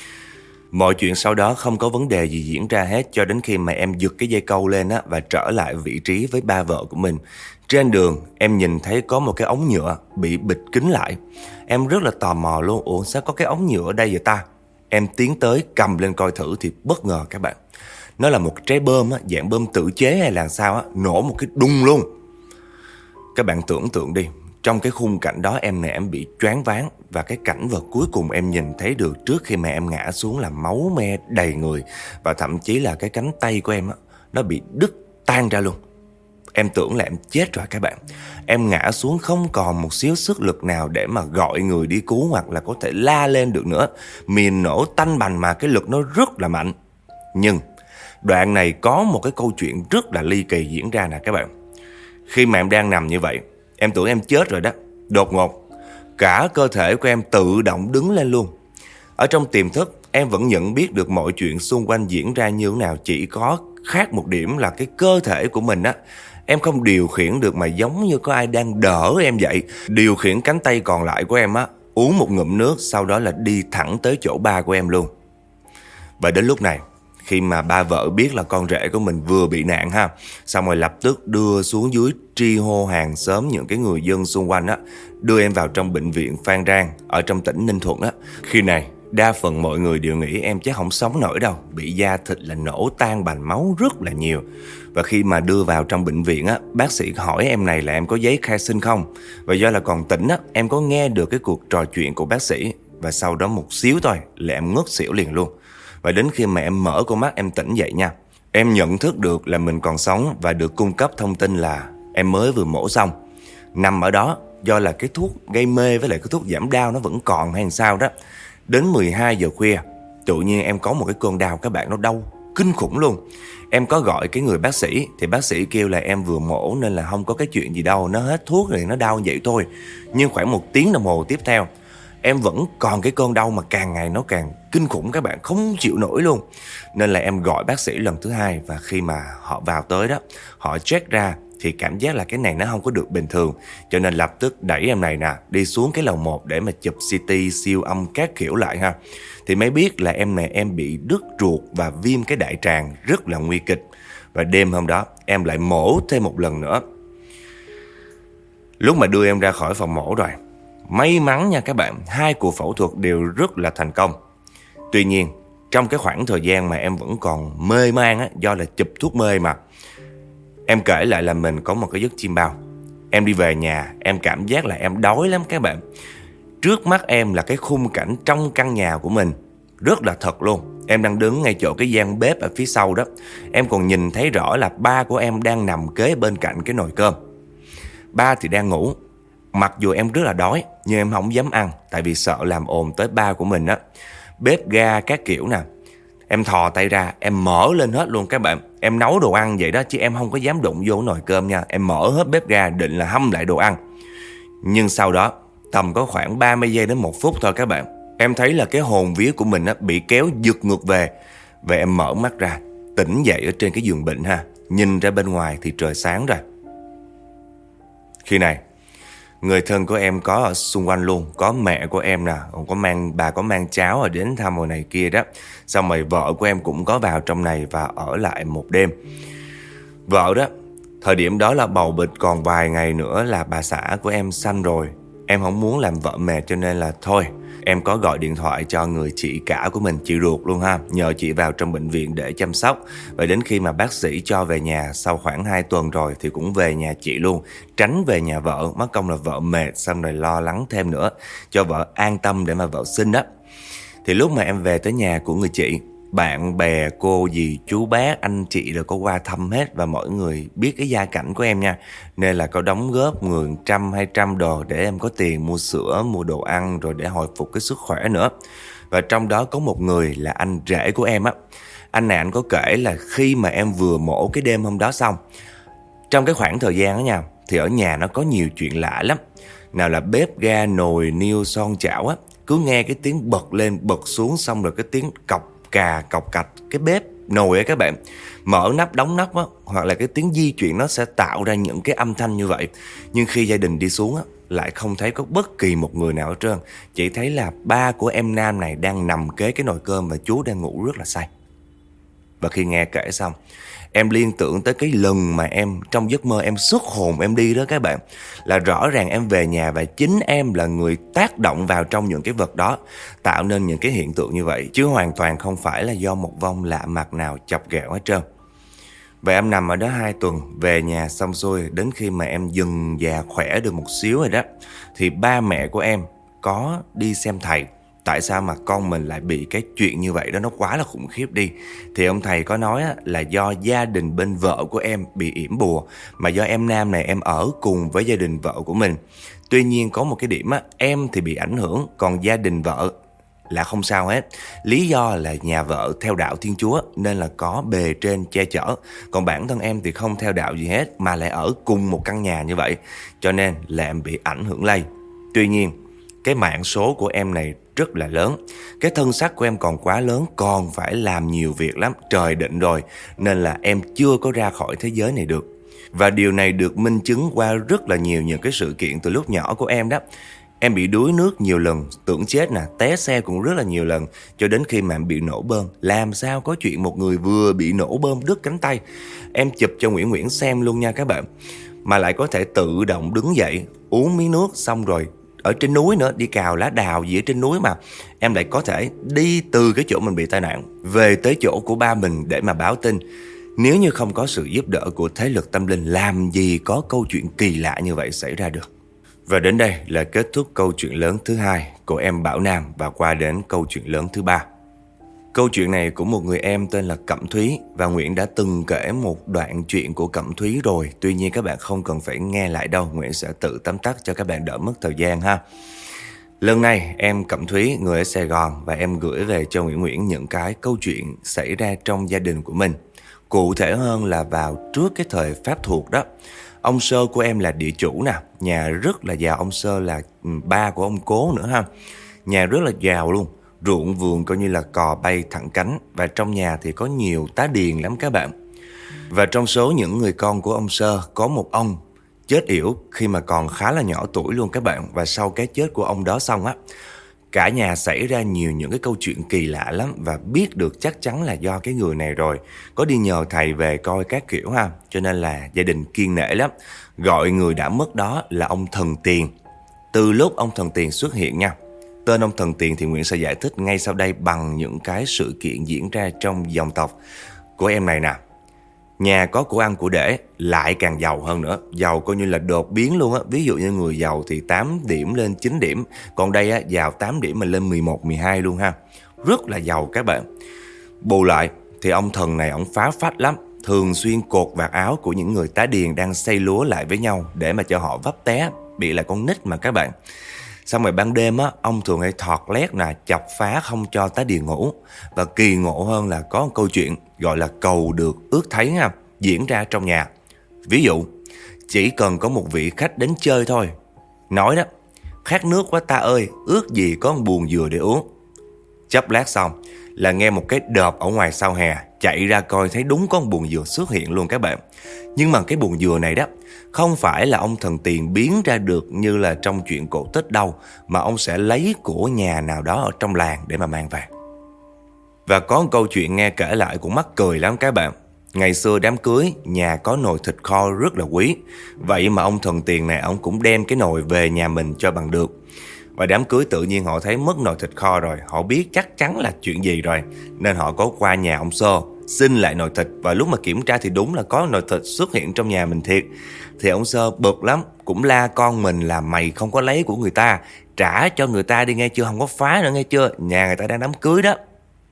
Speaker 1: Mọi chuyện sau đó không có vấn đề gì diễn ra hết, cho đến khi mà em giật cái dây câu lên á và trở lại vị trí với ba vợ của mình. Trên đường em nhìn thấy có một cái ống nhựa bị bịt kín lại. Em rất là tò mò luôn, ủa sao có cái ống nhựa ở đây vậy ta? Em tiến tới cầm lên coi thử thì bất ngờ các bạn. Nó là một trái bơm á, dạng bơm tự chế hay là sao á, nổ một cái đùng luôn. Các bạn tưởng tượng đi, trong cái khung cảnh đó em này em bị choáng váng. Và cái cảnh vật cuối cùng em nhìn thấy được trước khi mà em ngã xuống là máu me đầy người. Và thậm chí là cái cánh tay của em á, nó bị đứt tan ra luôn. em tưởng là em chết rồi các bạn. Em ngã xuống không còn một xíu sức lực nào để mà gọi người đi cứu hoặc là có thể la lên được nữa. Miền nổ tanh bành mà cái lực nó rất là mạnh. Nhưng đoạn này có một cái câu chuyện rất là ly kỳ diễn ra nè các bạn. Khi mà em đang nằm như vậy, em tưởng em chết rồi đó. Đột ngột, cả cơ thể của em tự động đứng lên luôn. Ở trong tiềm thức, em vẫn nhận biết được mọi chuyện xung quanh diễn ra như thế nào. Chỉ có khác một điểm là cái cơ thể của mình á, em không điều khiển được mà giống như có ai đang đỡ em dậy. Điều khiển cánh tay còn lại của em á, uống một ngụm nước, sau đó là đi thẳng tới chỗ ba của em luôn. Và đến lúc này, khi mà ba vợ biết là con rể của mình vừa bị nạn ha, xong rồi lập tức đưa xuống dưới tri hô hàng xóm, những cái người dân xung quanh á, đưa em vào trong bệnh viện Phan Rang ở trong tỉnh Ninh Thuận á. Khi này đa phần mọi người đều nghĩ em chắc không sống nổi đâu, bị da thịt là nổ tan bành máu rất là nhiều. Và khi mà đưa vào trong bệnh viện á, bác sĩ hỏi em này là em có giấy khai sinh không. Và do là còn tỉnh á, em có nghe được cái cuộc trò chuyện của bác sĩ. Và sau đó một xíu thôi là em ngất xỉu liền luôn. Và đến khi mà em mở con mắt em tỉnh dậy nha, em nhận thức được là mình còn sống và được cung cấp thông tin là em mới vừa mổ xong. Nằm ở đó do là cái thuốc gây mê với lại cái thuốc giảm đau nó vẫn còn hay sao đó. Đến mười hai giờ khuya, tự nhiên em có một cái cơn đau các bạn, nó đau kinh khủng luôn. Em có gọi cái người bác sĩ thì bác sĩ kêu là em vừa mổ nên là không có cái chuyện gì đâu, nó hết thuốc rồi nó đau vậy thôi. Nhưng khoảng một tiếng đồng hồ tiếp theo, em vẫn còn cái cơn đau mà càng ngày nó càng kinh khủng các bạn, không chịu nổi luôn. Nên là em gọi bác sĩ lần thứ hai. Và khi mà họ vào tới đó, họ check ra thì cảm giác là cái này nó không có được bình thường. Cho nên lập tức đẩy em này nè đi xuống cái lầu một để mà chụp xê tê, siêu âm các kiểu lại ha. Thì mới biết là em này em bị đứt ruột và viêm cái đại tràng rất là nguy kịch. Và đêm hôm đó em lại mổ thêm một lần nữa. Lúc mà đưa em ra khỏi phòng mổ rồi, may mắn nha các bạn, hai cuộc phẫu thuật đều rất là thành công. Tuy nhiên, trong cái khoảng thời gian mà em vẫn còn mê man á, do là chụp thuốc mê mà, em kể lại là mình có một cái giấc chiêm bao. Em đi về nhà, em cảm giác là em đói lắm các bạn. Trước mắt em là cái khung cảnh trong căn nhà của mình, rất là thật luôn. Em đang đứng ngay chỗ cái gian bếp ở phía sau đó. Em còn nhìn thấy rõ là ba của em đang nằm kế bên cạnh cái nồi cơm. Ba thì đang ngủ. Mặc dù em rất là đói, nhưng em không dám ăn, tại vì sợ làm ồn tới ba của mình á. Bếp ga các kiểu nè, em thò tay ra, em mở lên hết luôn các bạn. Em nấu đồ ăn vậy đó, chứ em không có dám đụng vô nồi cơm nha. Em mở hết bếp ga, định là hâm lại đồ ăn. Nhưng sau đó, tầm có khoảng ba mươi giây đến một phút thôi các bạn, em thấy là cái hồn vía của mình á, bị kéo giật ngược về. Và em mở mắt ra, tỉnh dậy ở trên cái giường bệnh ha. Nhìn ra bên ngoài thì trời sáng rồi. Khi này, người thân của em có ở xung quanh luôn. Có mẹ của em nè, còn có mang, bà có mang cháu ở đến thăm hồi này kia đó. Xong rồi vợ của em cũng có vào trong này và ở lại một đêm. Vợ đó, thời điểm đó là bầu bịch còn vài ngày nữa là bà xã của em sanh rồi. Em không muốn làm vợ mệt cho nên là thôi, em có gọi điện thoại cho người chị cả của mình, chị ruột luôn ha, nhờ chị vào trong bệnh viện để chăm sóc. Và đến khi mà bác sĩ cho về nhà sau khoảng hai tuần rồi thì cũng về nhà chị luôn, tránh về nhà vợ, mất công là vợ mệt xong rồi lo lắng thêm nữa, cho vợ an tâm để mà vợ sinh á. Thì lúc mà em về tới nhà của người chị, bạn bè, cô, dì, chú bác, anh chị đều có qua thăm hết. Và mọi người biết cái gia cảnh của em nha, nên là có đóng góp người trăm hai trăm đồ để em có tiền mua sữa, mua đồ ăn, rồi để hồi phục cái sức khỏe nữa. Và trong đó có một người là anh rể của em á. Anh này anh có kể là khi mà em vừa mổ cái đêm hôm đó xong, trong cái khoảng thời gian đó nha, thì ở nhà nó có nhiều chuyện lạ lắm. Nào là bếp ga, nồi, niêu, son chảo á, cứ nghe cái tiếng bật lên bật xuống, xong rồi cái tiếng cọc cà cọc cạch cái bếp nồi á các bạn, mở nắp đóng nắp á, hoặc là cái tiếng di chuyển nó sẽ tạo ra những cái âm thanh như vậy. Nhưng khi gia đình đi xuống á, lại không thấy có bất kỳ một người nào hết trơn. Chỉ thấy là ba của em Nam này đang nằm kế cái nồi cơm và chú đang ngủ rất là say. Và khi nghe kể xong, em liên tưởng tới cái lần mà em trong giấc mơ em xuất hồn em đi đó các bạn. Là rõ ràng em về nhà và chính em là người tác động vào trong những cái vật đó, tạo nên những cái hiện tượng như vậy, chứ hoàn toàn không phải là do một vong lạ mặt nào chọc ghẹo hết trơn. Và em nằm ở đó hai tuần, về nhà xong xuôi, đến khi mà em dần già khỏe được một xíu rồi đó, thì ba mẹ của em có đi xem thầy. tại sao mà con mình lại bị cái chuyện như vậy đó, nó quá là khủng khiếp đi. Thì ông thầy có nói á, là do gia đình bên vợ của em bị yểm bùa, mà do em nam này em ở cùng với gia đình vợ của mình. Tuy nhiên có một cái điểm á, em thì bị ảnh hưởng, còn gia đình vợ là không sao hết. Lý do là nhà vợ theo đạo Thiên Chúa nên là có bề trên che chở, còn bản thân em thì không theo đạo gì hết mà lại ở cùng một căn nhà như vậy, cho nên là em bị ảnh hưởng lây. Tuy nhiên cái mạng số của em này rất là lớn, cái thân xác của em còn quá lớn, còn phải làm nhiều việc lắm, trời định rồi, nên là em chưa có ra khỏi thế giới này được. Và điều này được minh chứng qua rất là nhiều những cái sự kiện từ lúc nhỏ của em đó. Em bị đuối nước nhiều lần, tưởng chết nè, té xe cũng rất là nhiều lần, cho đến khi mà em bị nổ bơm. Làm sao có chuyện một người vừa bị nổ bơm đứt cánh tay, em chụp cho Nguyễn Nguyễn xem luôn nha các bạn, mà lại có thể tự động đứng dậy, uống miếng nước, xong rồi ở trên núi nữa, đi cào lá đào gì ở trên núi mà em lại có thể đi từ cái chỗ mình bị tai nạn về tới chỗ của ba mình để mà báo tin. Nếu như không có sự giúp đỡ của thế lực tâm linh, làm gì có câu chuyện kỳ lạ như vậy xảy ra được. Và đến đây là kết thúc câu chuyện lớn thứ hai của em Bảo Nam, và qua đến câu chuyện lớn thứ ba. Câu chuyện này của một người em tên là Cẩm Thúy, và Nguyễn đã từng kể một đoạn chuyện của Cẩm Thúy rồi. Tuy nhiên các bạn không cần phải nghe lại đâu, Nguyễn sẽ tự tóm tắt cho các bạn đỡ mất thời gian ha. Lần này em Cẩm Thúy người ở Sài Gòn, và em gửi về cho Nguyễn Nguyễn những cái câu chuyện xảy ra trong gia đình của mình. Cụ thể hơn là vào trước cái thời Pháp thuộc đó. Ông Sơ của em là địa chủ nè, nhà rất là giàu. Ông Sơ là ba của ông Cố nữa ha. Nhà rất là giàu luôn, ruộng vườn coi như là cò bay thẳng cánh, và trong nhà thì có nhiều tá điền lắm các bạn. Và trong số những người con của ông Sơ, có một ông chết yểu khi mà còn khá là nhỏ tuổi luôn các bạn. Và sau cái chết của ông đó xong á, cả nhà xảy ra nhiều những cái câu chuyện kỳ lạ lắm, và biết được chắc chắn là do cái người này rồi, có đi nhờ thầy về coi các kiểu ha. Cho nên là gia đình kiêng nể lắm, gọi người đã mất đó là ông Thần Tiền. Từ lúc ông Thần Tiền xuất hiện nha, tên ông Thần Tiền thì Nguyễn sẽ giải thích ngay sau đây bằng những cái sự kiện diễn ra trong dòng tộc của em này nè. Nhà có của ăn của để, lại càng giàu hơn nữa. Giàu coi như là đột biến luôn á. Ví dụ như người giàu thì tám điểm lên chín điểm, còn đây á, giàu tám điểm mà lên mười một, mười hai luôn ha. Rất là giàu các bạn. Bù lại thì ông Thần này ông phá phách lắm, thường xuyên cột vạt áo của những người tá điền đang xây lúa lại với nhau để mà cho họ vấp té, bị là con nít mà các bạn. Xong rồi ban đêm á, ông thường hay thọt lét nè, chọc phá không cho tá điền ngủ. Và kỳ ngộ hơn là có một câu chuyện gọi là cầu được ước thấy ha, diễn ra trong nhà. Ví dụ, chỉ cần có một vị khách đến chơi thôi, nói đó, khát nước quá ta ơi, ước gì có một buồn dừa để uống. Chốc lát xong là nghe một cái đợp ở ngoài sau hè, chạy ra coi thấy đúng có một buồn dừa xuất hiện luôn các bạn. Nhưng mà cái buồn dừa này đó, không phải là ông Thần Tiền biến ra được như là trong chuyện cổ tích đâu, mà ông sẽ lấy của nhà nào đó ở trong làng để mà mang về. Và có một câu chuyện nghe kể lại cũng mắc cười lắm các bạn. Ngày xưa đám cưới, nhà có nồi thịt kho rất là quý. Vậy mà ông Thần Tiền này, ông cũng đem cái nồi về nhà mình cho bằng được. Và đám cưới tự nhiên họ thấy mất nồi thịt kho rồi, họ biết chắc chắn là chuyện gì rồi, nên họ có qua nhà ông Sơ xin lại nồi thịt. Và lúc mà kiểm tra thì đúng là có nồi thịt xuất hiện trong nhà mình thiệt. Thì ông Sơ bực lắm, cũng la con mình là mày không có lấy của người ta, trả cho người ta đi nghe chưa, không có phá nữa nghe chưa, nhà người ta đang đám cưới đó.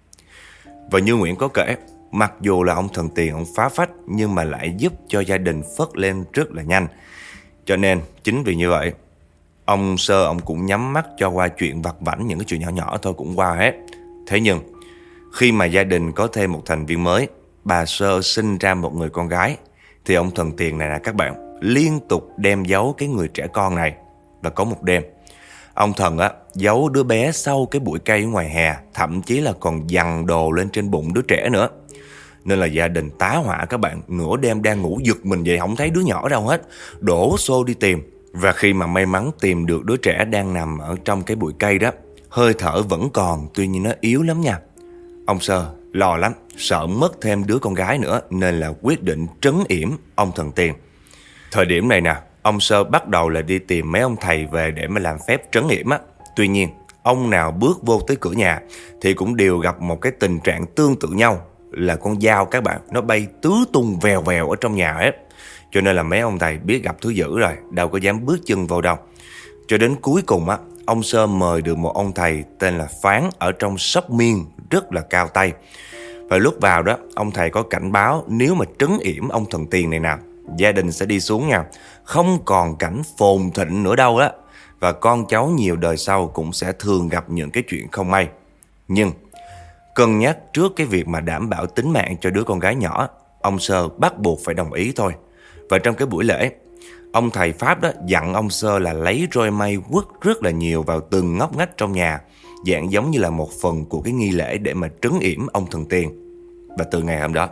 Speaker 1: Và như Nguyễn có kể, mặc dù là ông Thần Tiền ông phá phách, nhưng mà lại giúp cho gia đình phất lên rất là nhanh. Cho nên chính vì như vậy, ông Sơ ông cũng nhắm mắt cho qua chuyện vặt vãnh, những cái chuyện nhỏ nhỏ thôi cũng qua hết. Thế nhưng khi mà gia đình có thêm một thành viên mới, bà Sơ sinh ra một người con gái, thì ông Thần Tiền này nè các bạn, liên tục đem giấu cái người trẻ con này. Và có một đêm, ông Thần á giấu đứa bé sau cái bụi cây ở ngoài hè, thậm chí là còn dằn đồ lên trên bụng đứa trẻ nữa. Nên là gia đình tá hỏa các bạn, nửa đêm đang ngủ giật mình vậy không thấy đứa nhỏ đâu hết, đổ xô đi tìm. Và khi mà may mắn tìm được đứa trẻ đang nằm ở trong cái bụi cây đó, hơi thở vẫn còn, tuy nhiên nó yếu lắm nha. Ông Sơ lo lắm, sợ mất thêm đứa con gái nữa, nên là quyết định trấn yểm ông Thần Tiền. Thời điểm này nè, ông Sơ bắt đầu là đi tìm mấy ông thầy về để mà làm phép trấn yểm á. Tuy nhiên, ông nào bước vô tới cửa nhà thì cũng đều gặp một cái tình trạng tương tự nhau, là con dao các bạn, nó bay tứ tung vèo vèo ở trong nhà hết. Cho nên là mấy ông thầy biết gặp thứ dữ rồi, đâu có dám bước chân vào đâu. Cho đến cuối cùng á, ông Sơ mời được một ông thầy tên là Phán ở trong Sóc Miên rất là cao tay. Và lúc vào đó, ông thầy có cảnh báo nếu mà trấn yểm ông thần tiền này nào, gia đình sẽ đi xuống nha, không còn cảnh phồn thịnh nữa đâu đó. Và con cháu nhiều đời sau cũng sẽ thường gặp những cái chuyện không may. Nhưng cân nhắc trước cái việc mà đảm bảo tính mạng cho đứa con gái nhỏ, ông Sơ bắt buộc phải đồng ý thôi. Và trong cái buổi lễ, ông thầy Pháp đó dặn ông Sơ là lấy roi mây quất rất là nhiều vào từng ngóc ngách trong nhà, dạng giống như là một phần của cái nghi lễ để mà trấn yểm ông thần tiên. Và từ ngày hôm đó,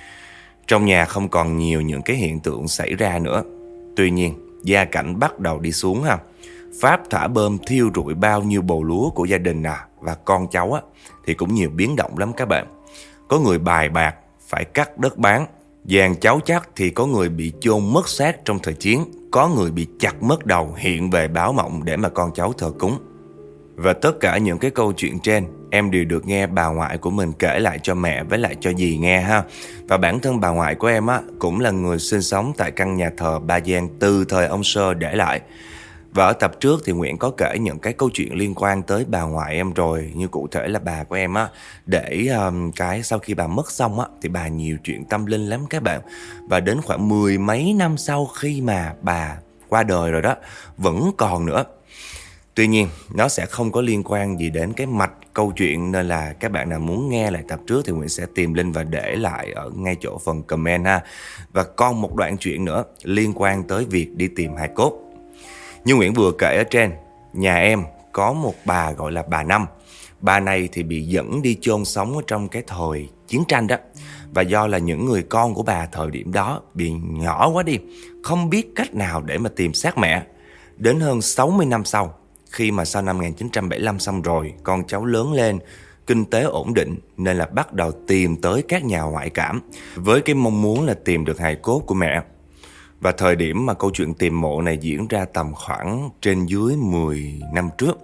Speaker 1: trong nhà không còn nhiều những cái hiện tượng xảy ra nữa. Tuy nhiên, gia cảnh bắt đầu đi xuống ha. Pháp thả bơm thiêu rụi bao nhiêu bồ lúa của gia đình à, và con cháu á, thì cũng nhiều biến động lắm các bạn. Có người bài bạc phải cắt đất bán, dàn cháu chắc thì có người bị chôn mất xác trong thời chiến, có người bị chặt mất đầu hiện về báo mộng để mà con cháu thờ cúng. Và tất cả những cái câu chuyện trên em đều được nghe bà ngoại của mình kể lại cho mẹ với lại cho dì nghe ha. Và bản thân bà ngoại của em á cũng là người sinh sống tại căn nhà thờ Ba Giang từ thời ông Sơ để lại. Và ở tập trước thì Nguyễn có kể những cái câu chuyện liên quan tới bà ngoại em rồi. Như cụ thể là bà của em á, để um, cái sau khi bà mất xong á thì bà nhiều chuyện tâm linh lắm các bạn. Và đến khoảng mười mấy năm sau khi mà bà qua đời rồi đó, vẫn còn nữa. Tuy nhiên, nó sẽ không có liên quan gì đến cái mạch câu chuyện, nên là các bạn nào muốn nghe lại tập trước thì Nguyễn sẽ tìm link và để lại ở ngay chỗ phần comment ha. Và còn một đoạn chuyện nữa liên quan tới việc đi tìm hài cốt. Như Nguyễn vừa kể ở trên, nhà em có một bà gọi là bà Năm. Bà này thì bị dẫn đi chôn sống ở trong cái thời chiến tranh đó. Và do là những người con của bà thời điểm đó bị nhỏ quá đi, không biết cách nào để mà tìm xác mẹ. Đến hơn sáu mươi năm sau, khi mà sau năm một nghìn chín trăm bảy mươi lăm xong rồi, con cháu lớn lên, kinh tế ổn định, nên là bắt đầu tìm tới các nhà ngoại cảm với cái mong muốn là tìm được hài cốt của mẹ. Và thời điểm mà câu chuyện tìm mộ này diễn ra tầm khoảng trên dưới mười năm trước.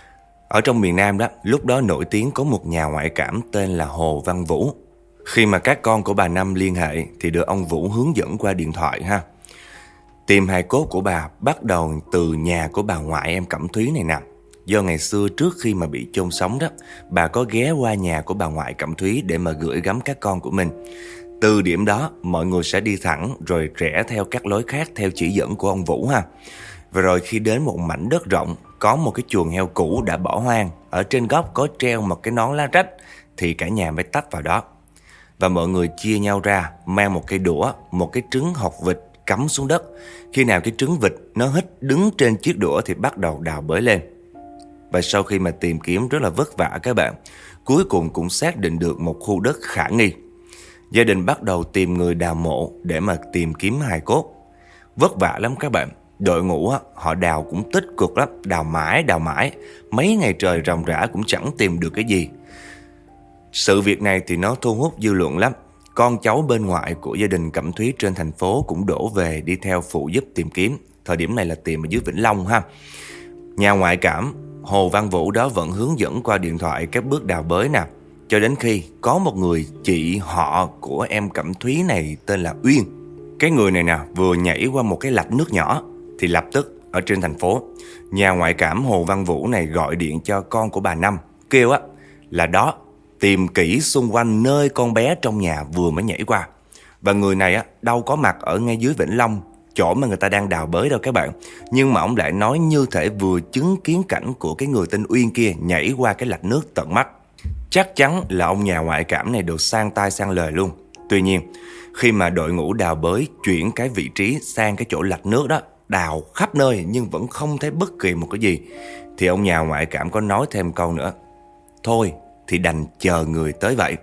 Speaker 1: Ở trong miền Nam đó, lúc đó nổi tiếng có một nhà ngoại cảm tên là Hồ Văn Vũ. Khi mà các con của bà Năm liên hệ thì được ông Vũ hướng dẫn qua điện thoại ha. Tìm hài cốt của bà bắt đầu từ nhà của bà ngoại em Cẩm Thúy này nè. Do ngày xưa trước khi mà bị chôn sống đó, bà có ghé qua nhà của bà ngoại Cẩm Thúy để mà gửi gắm các con của mình. Từ điểm đó, mọi người sẽ đi thẳng rồi rẽ theo các lối khác theo chỉ dẫn của ông Vũ ha. Và rồi khi đến một mảnh đất rộng, có một cái chuồng heo cũ đã bỏ hoang, ở trên góc có treo một cái nón lá rách, thì cả nhà mới tấp vào đó. Và mọi người chia nhau ra, mang một cây đũa, một cái trứng hột vịt cắm xuống đất. Khi nào cái trứng vịt nó hít đứng trên chiếc đũa thì bắt đầu đào bới lên. Và sau khi mà tìm kiếm rất là vất vả các bạn, cuối cùng cũng xác định được một khu đất khả nghi. Gia đình bắt đầu tìm người đào mộ để mà tìm kiếm hài cốt. Vất vả lắm các bạn. Đội ngũ á, họ đào cũng tích cực lắm, đào mãi đào mãi, mấy ngày trời ròng rã cũng chẳng tìm được cái gì. Sự việc này thì nó thu hút dư luận lắm. Con cháu bên ngoại của gia đình Cẩm Thúy trên thành phố cũng đổ về đi theo phụ giúp tìm kiếm. Thời điểm này là tìm ở dưới Vĩnh Long ha. Nhà ngoại cảm Hồ Văn Vũ đó vẫn hướng dẫn qua điện thoại các bước đào bới nè. Cho đến khi có một người chị họ của em Cẩm Thúy này tên là Uyên. Cái người này nè vừa nhảy qua một cái lạch nước nhỏ thì lập tức ở trên thành phố, nhà ngoại cảm Hồ Văn Vũ này gọi điện cho con của bà Năm, kêu á là đó tìm kỹ xung quanh nơi con bé trong nhà vừa mới nhảy qua. Và người này á đâu có mặt ở ngay dưới Vĩnh Long, chỗ mà người ta đang đào bới đâu các bạn. Nhưng mà ông lại nói như thể vừa chứng kiến cảnh của cái người tên Uyên kia nhảy qua cái lạch nước tận mắt. Chắc chắn là ông nhà ngoại cảm này được sang tay sang lời luôn. Tuy nhiên, khi mà đội ngũ đào bới chuyển cái vị trí sang cái chỗ lạch nước đó, đào khắp nơi nhưng vẫn không thấy bất kỳ một cái gì, thì ông nhà ngoại cảm có nói thêm câu nữa: thôi thì đành chờ người tới vậy.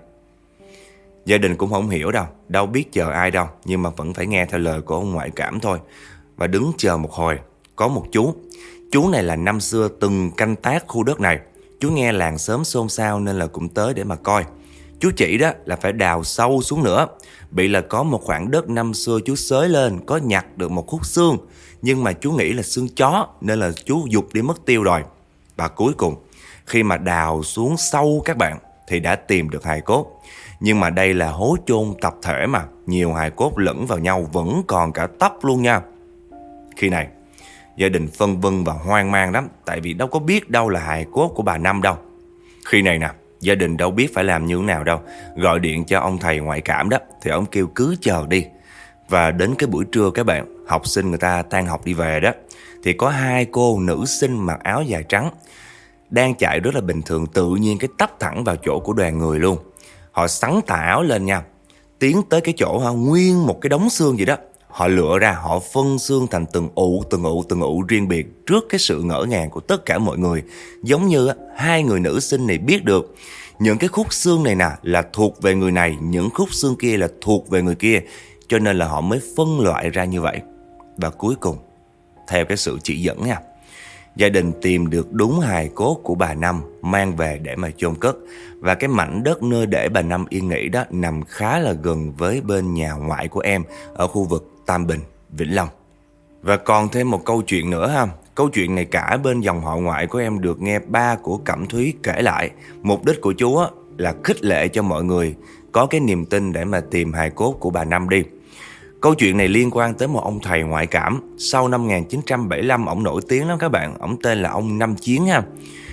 Speaker 1: Gia đình cũng không hiểu đâu, đâu biết chờ ai đâu, nhưng mà vẫn phải nghe theo lời của ông ngoại cảm thôi. Và đứng chờ một hồi, có một chú. Chú này là năm xưa từng canh tác khu đất này. Chú nghe làng xóm xôn xao nên là cũng tới để mà coi. Chú chỉ đó là phải đào sâu xuống nữa. Bị là có một khoảng đất năm xưa chú xới lên, có nhặt được một khúc xương, nhưng mà chú nghĩ là xương chó nên là chú giục đi mất tiêu rồi. Và cuối cùng, khi mà đào xuống sâu các bạn, thì đã tìm được hài cốt. Nhưng mà đây là hố chôn tập thể mà, nhiều hài cốt lẫn vào nhau, vẫn còn cả tóc luôn nha. Khi này, Gia đình phân vân và hoang mang lắm, tại vì đâu có biết đâu là hài cốt của bà Năm đâu. Khi này nè, gia đình đâu biết phải làm như thế nào đâu. Gọi điện cho ông thầy ngoại cảm đó, thì ông kêu cứ chờ đi. Và đến cái buổi trưa các bạn, học sinh người ta tan học đi về đó, thì có hai cô nữ sinh mặc áo dài trắng đang chạy rất là bình thường, tự nhiên cái tấp thẳng vào chỗ của đoàn người luôn. Họ xắn tà áo lên nha, tiến tới cái chỗ ha, nguyên một cái đống xương vậy đó. Họ lựa ra, họ phân xương thành từng ụ, từng ụ, từng ụ riêng biệt trước cái sự ngỡ ngàng của tất cả mọi người. Giống như á, hai người nữ sinh này biết được những cái khúc xương này nè là thuộc về người này, những khúc xương kia là thuộc về người kia, cho nên là họ mới phân loại ra như vậy. Và cuối cùng, theo cái sự chỉ dẫn nha, gia đình tìm được đúng hài cốt của bà Năm, mang về để mà chôn cất. Và cái mảnh đất nơi để bà Năm yên nghỉ đó nằm khá là gần với bên nhà ngoại của em ở khu vực Tam Bình, Vĩnh Long. Và còn thêm một câu chuyện nữa ha. Câu chuyện này cả bên dòng họ ngoại của em được nghe ba của Cẩm Thúy kể lại. Mục đích của chú á, là khích lệ cho mọi người có cái niềm tin để mà tìm hài cốt của bà Năm đi. Câu chuyện này liên quan tới một ông thầy ngoại cảm. Sau năm một nghìn chín trăm bảy mươi lăm, ổng nổi tiếng lắm các bạn. Ổng tên là ông Năm Chiến ha.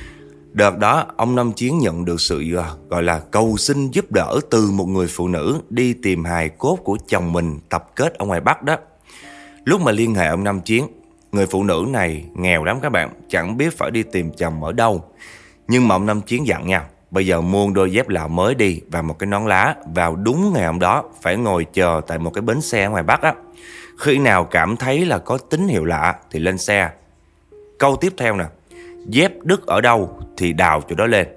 Speaker 1: Đợt đó, ông Năm Chiến nhận được sự gọi là cầu xin giúp đỡ từ một người phụ nữ đi tìm hài cốt của chồng mình tập kết ở ngoài Bắc đó. Lúc mà liên hệ ông Năm Chiến, người phụ nữ này nghèo lắm các bạn, chẳng biết phải đi tìm chồng ở đâu. Nhưng mà ông Năm Chiến dặn nha, bây giờ mua đôi dép lào mới đi và một cái nón lá. Vào đúng ngày hôm đó phải ngồi chờ tại một cái bến xe ở ngoài Bắc á. Khi nào cảm thấy là có tín hiệu lạ thì lên xe. Câu tiếp theo nè, dép đứt ở đâu thì đào chỗ đó lên.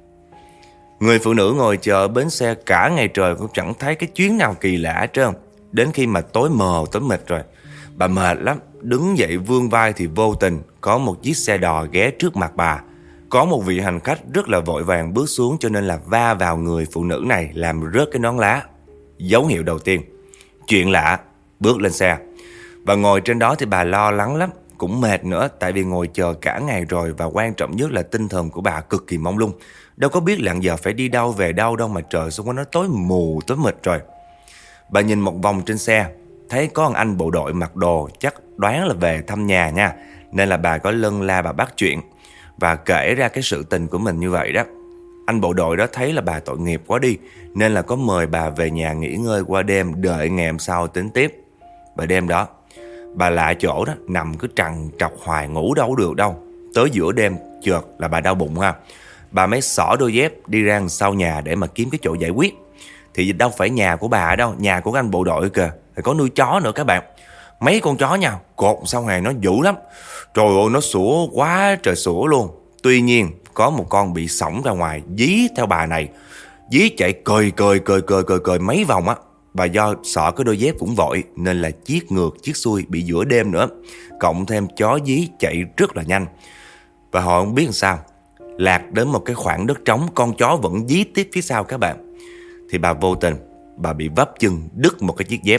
Speaker 1: Người phụ nữ ngồi chờ bến xe cả ngày trời cũng chẳng thấy cái chuyến nào kỳ lạ hết trơn. Đến khi mà tối mờ tối mịt rồi, bà mệt lắm, đứng dậy vươn vai thì vô tình có một chiếc xe đò ghé trước mặt bà. Có một vị hành khách rất là vội vàng bước xuống, cho nên là va vào người phụ nữ này làm rớt cái nón lá. Dấu hiệu đầu tiên, chuyện lạ, bước lên xe. Và ngồi trên đó thì bà lo lắng lắm, cũng mệt nữa, tại vì ngồi chờ cả ngày rồi. Và quan trọng nhất là tinh thần của bà cực kỳ mông lung. Đâu có biết là giờ phải đi đâu về đâu đâu mà trời xung quanh nó tối mù tối mịt rồi. Bà nhìn một vòng trên xe, thấy có một anh bộ đội mặc đồ, chắc đoán là về thăm nhà nha. Nên là bà có lân la bà bắt chuyện và kể ra cái sự tình của mình như vậy đó. Anh bộ đội đó thấy là bà tội nghiệp quá đi, nên là có mời bà về nhà nghỉ ngơi qua đêm, đợi ngày hôm sau tính tiếp. Và đêm đó, bà lại chỗ đó, nằm cứ trằn trọc hoài, ngủ đâu được đâu. Tới giữa đêm, chợt là bà đau bụng ha. Bà mới xỏ đôi dép đi ra sau nhà để mà kiếm cái chỗ giải quyết. Thì đâu phải nhà của bà ở đâu, nhà của anh bộ đội kìa. Thì có nuôi chó nữa các bạn. Mấy con chó nha, cột sau hàng nó dữ lắm. Trời ơi, nó sủa quá trời sủa luôn. Tuy nhiên, có một con bị xổng ra ngoài, dí theo bà này. Dí chạy cười cười cười cười cười cười mấy vòng á. Bà do sợ cái đôi dép cũng vội, nên là chiết ngược chiết xuôi bị giữa đêm nữa. Cộng thêm chó dí chạy rất là nhanh. Và họ không biết làm sao, lạc đến một cái khoảng đất trống, con chó vẫn dí tiếp phía sau các bạn. Thì bà vô tình, bà bị vấp chân, đứt một cái chiếc dép.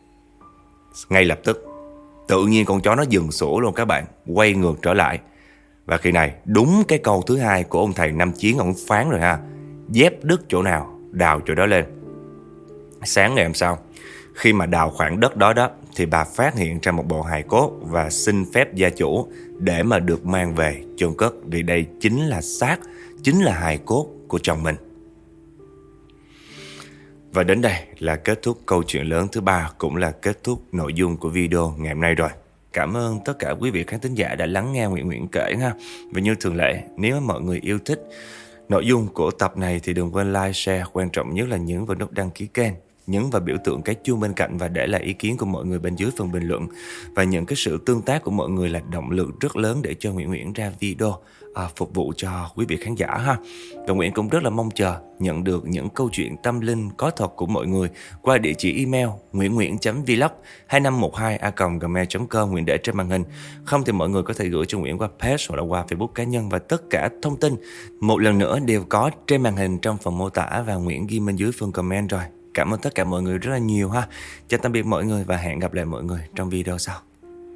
Speaker 1: Ngay lập tức, tự nhiên con chó nó dừng sủa luôn các bạn, quay ngược trở lại. Và khi này, đúng cái câu thứ hai của ông thầy Năm Chiến, ông phán rồi ha. Dép đứt chỗ nào, đào chỗ đó lên. Sáng ngày hôm sau, khi mà đào khoảng đất đó đó, thì bà phát hiện ra một bộ hài cốt và xin phép gia chủ để mà được mang về chôn cất, vì đây chính là xác, chính là hài cốt của chồng mình. Và đến đây là kết thúc câu chuyện lớn thứ ba, cũng là kết thúc nội dung của video ngày hôm nay rồi. Cảm ơn tất cả quý vị khán thính giả đã lắng nghe Nguyễn Nguyễn kể ha. Và như thường lệ, nếu mọi người yêu thích nội dung của tập này thì đừng quên like, share, quan trọng nhất là nhấn vào nút đăng ký kênh, nhấn vào biểu tượng cái chuông bên cạnh và để lại ý kiến của mọi người bên dưới phần bình luận. Và những cái sự tương tác của mọi người là động lực rất lớn để cho Nguyễn Nguyễn ra video à, phục vụ cho quý vị khán giả ha. Và Nguyễn cũng rất là mong chờ nhận được những câu chuyện tâm linh có thật của mọi người qua địa chỉ email nguyễn nguyễn chấm vlog hai năm một hai a còng gmail chấm com. Nguyễn để trên màn hình. Không thì mọi người có thể gửi cho Nguyễn qua page hoặc là qua Facebook cá nhân, và tất cả thông tin một lần nữa đều có trên màn hình trong phần mô tả và Nguyễn ghi bên dưới phần comment rồi. Cảm ơn tất cả mọi người rất là nhiều ha. Chào tạm biệt mọi người và hẹn gặp lại mọi người trong video sau.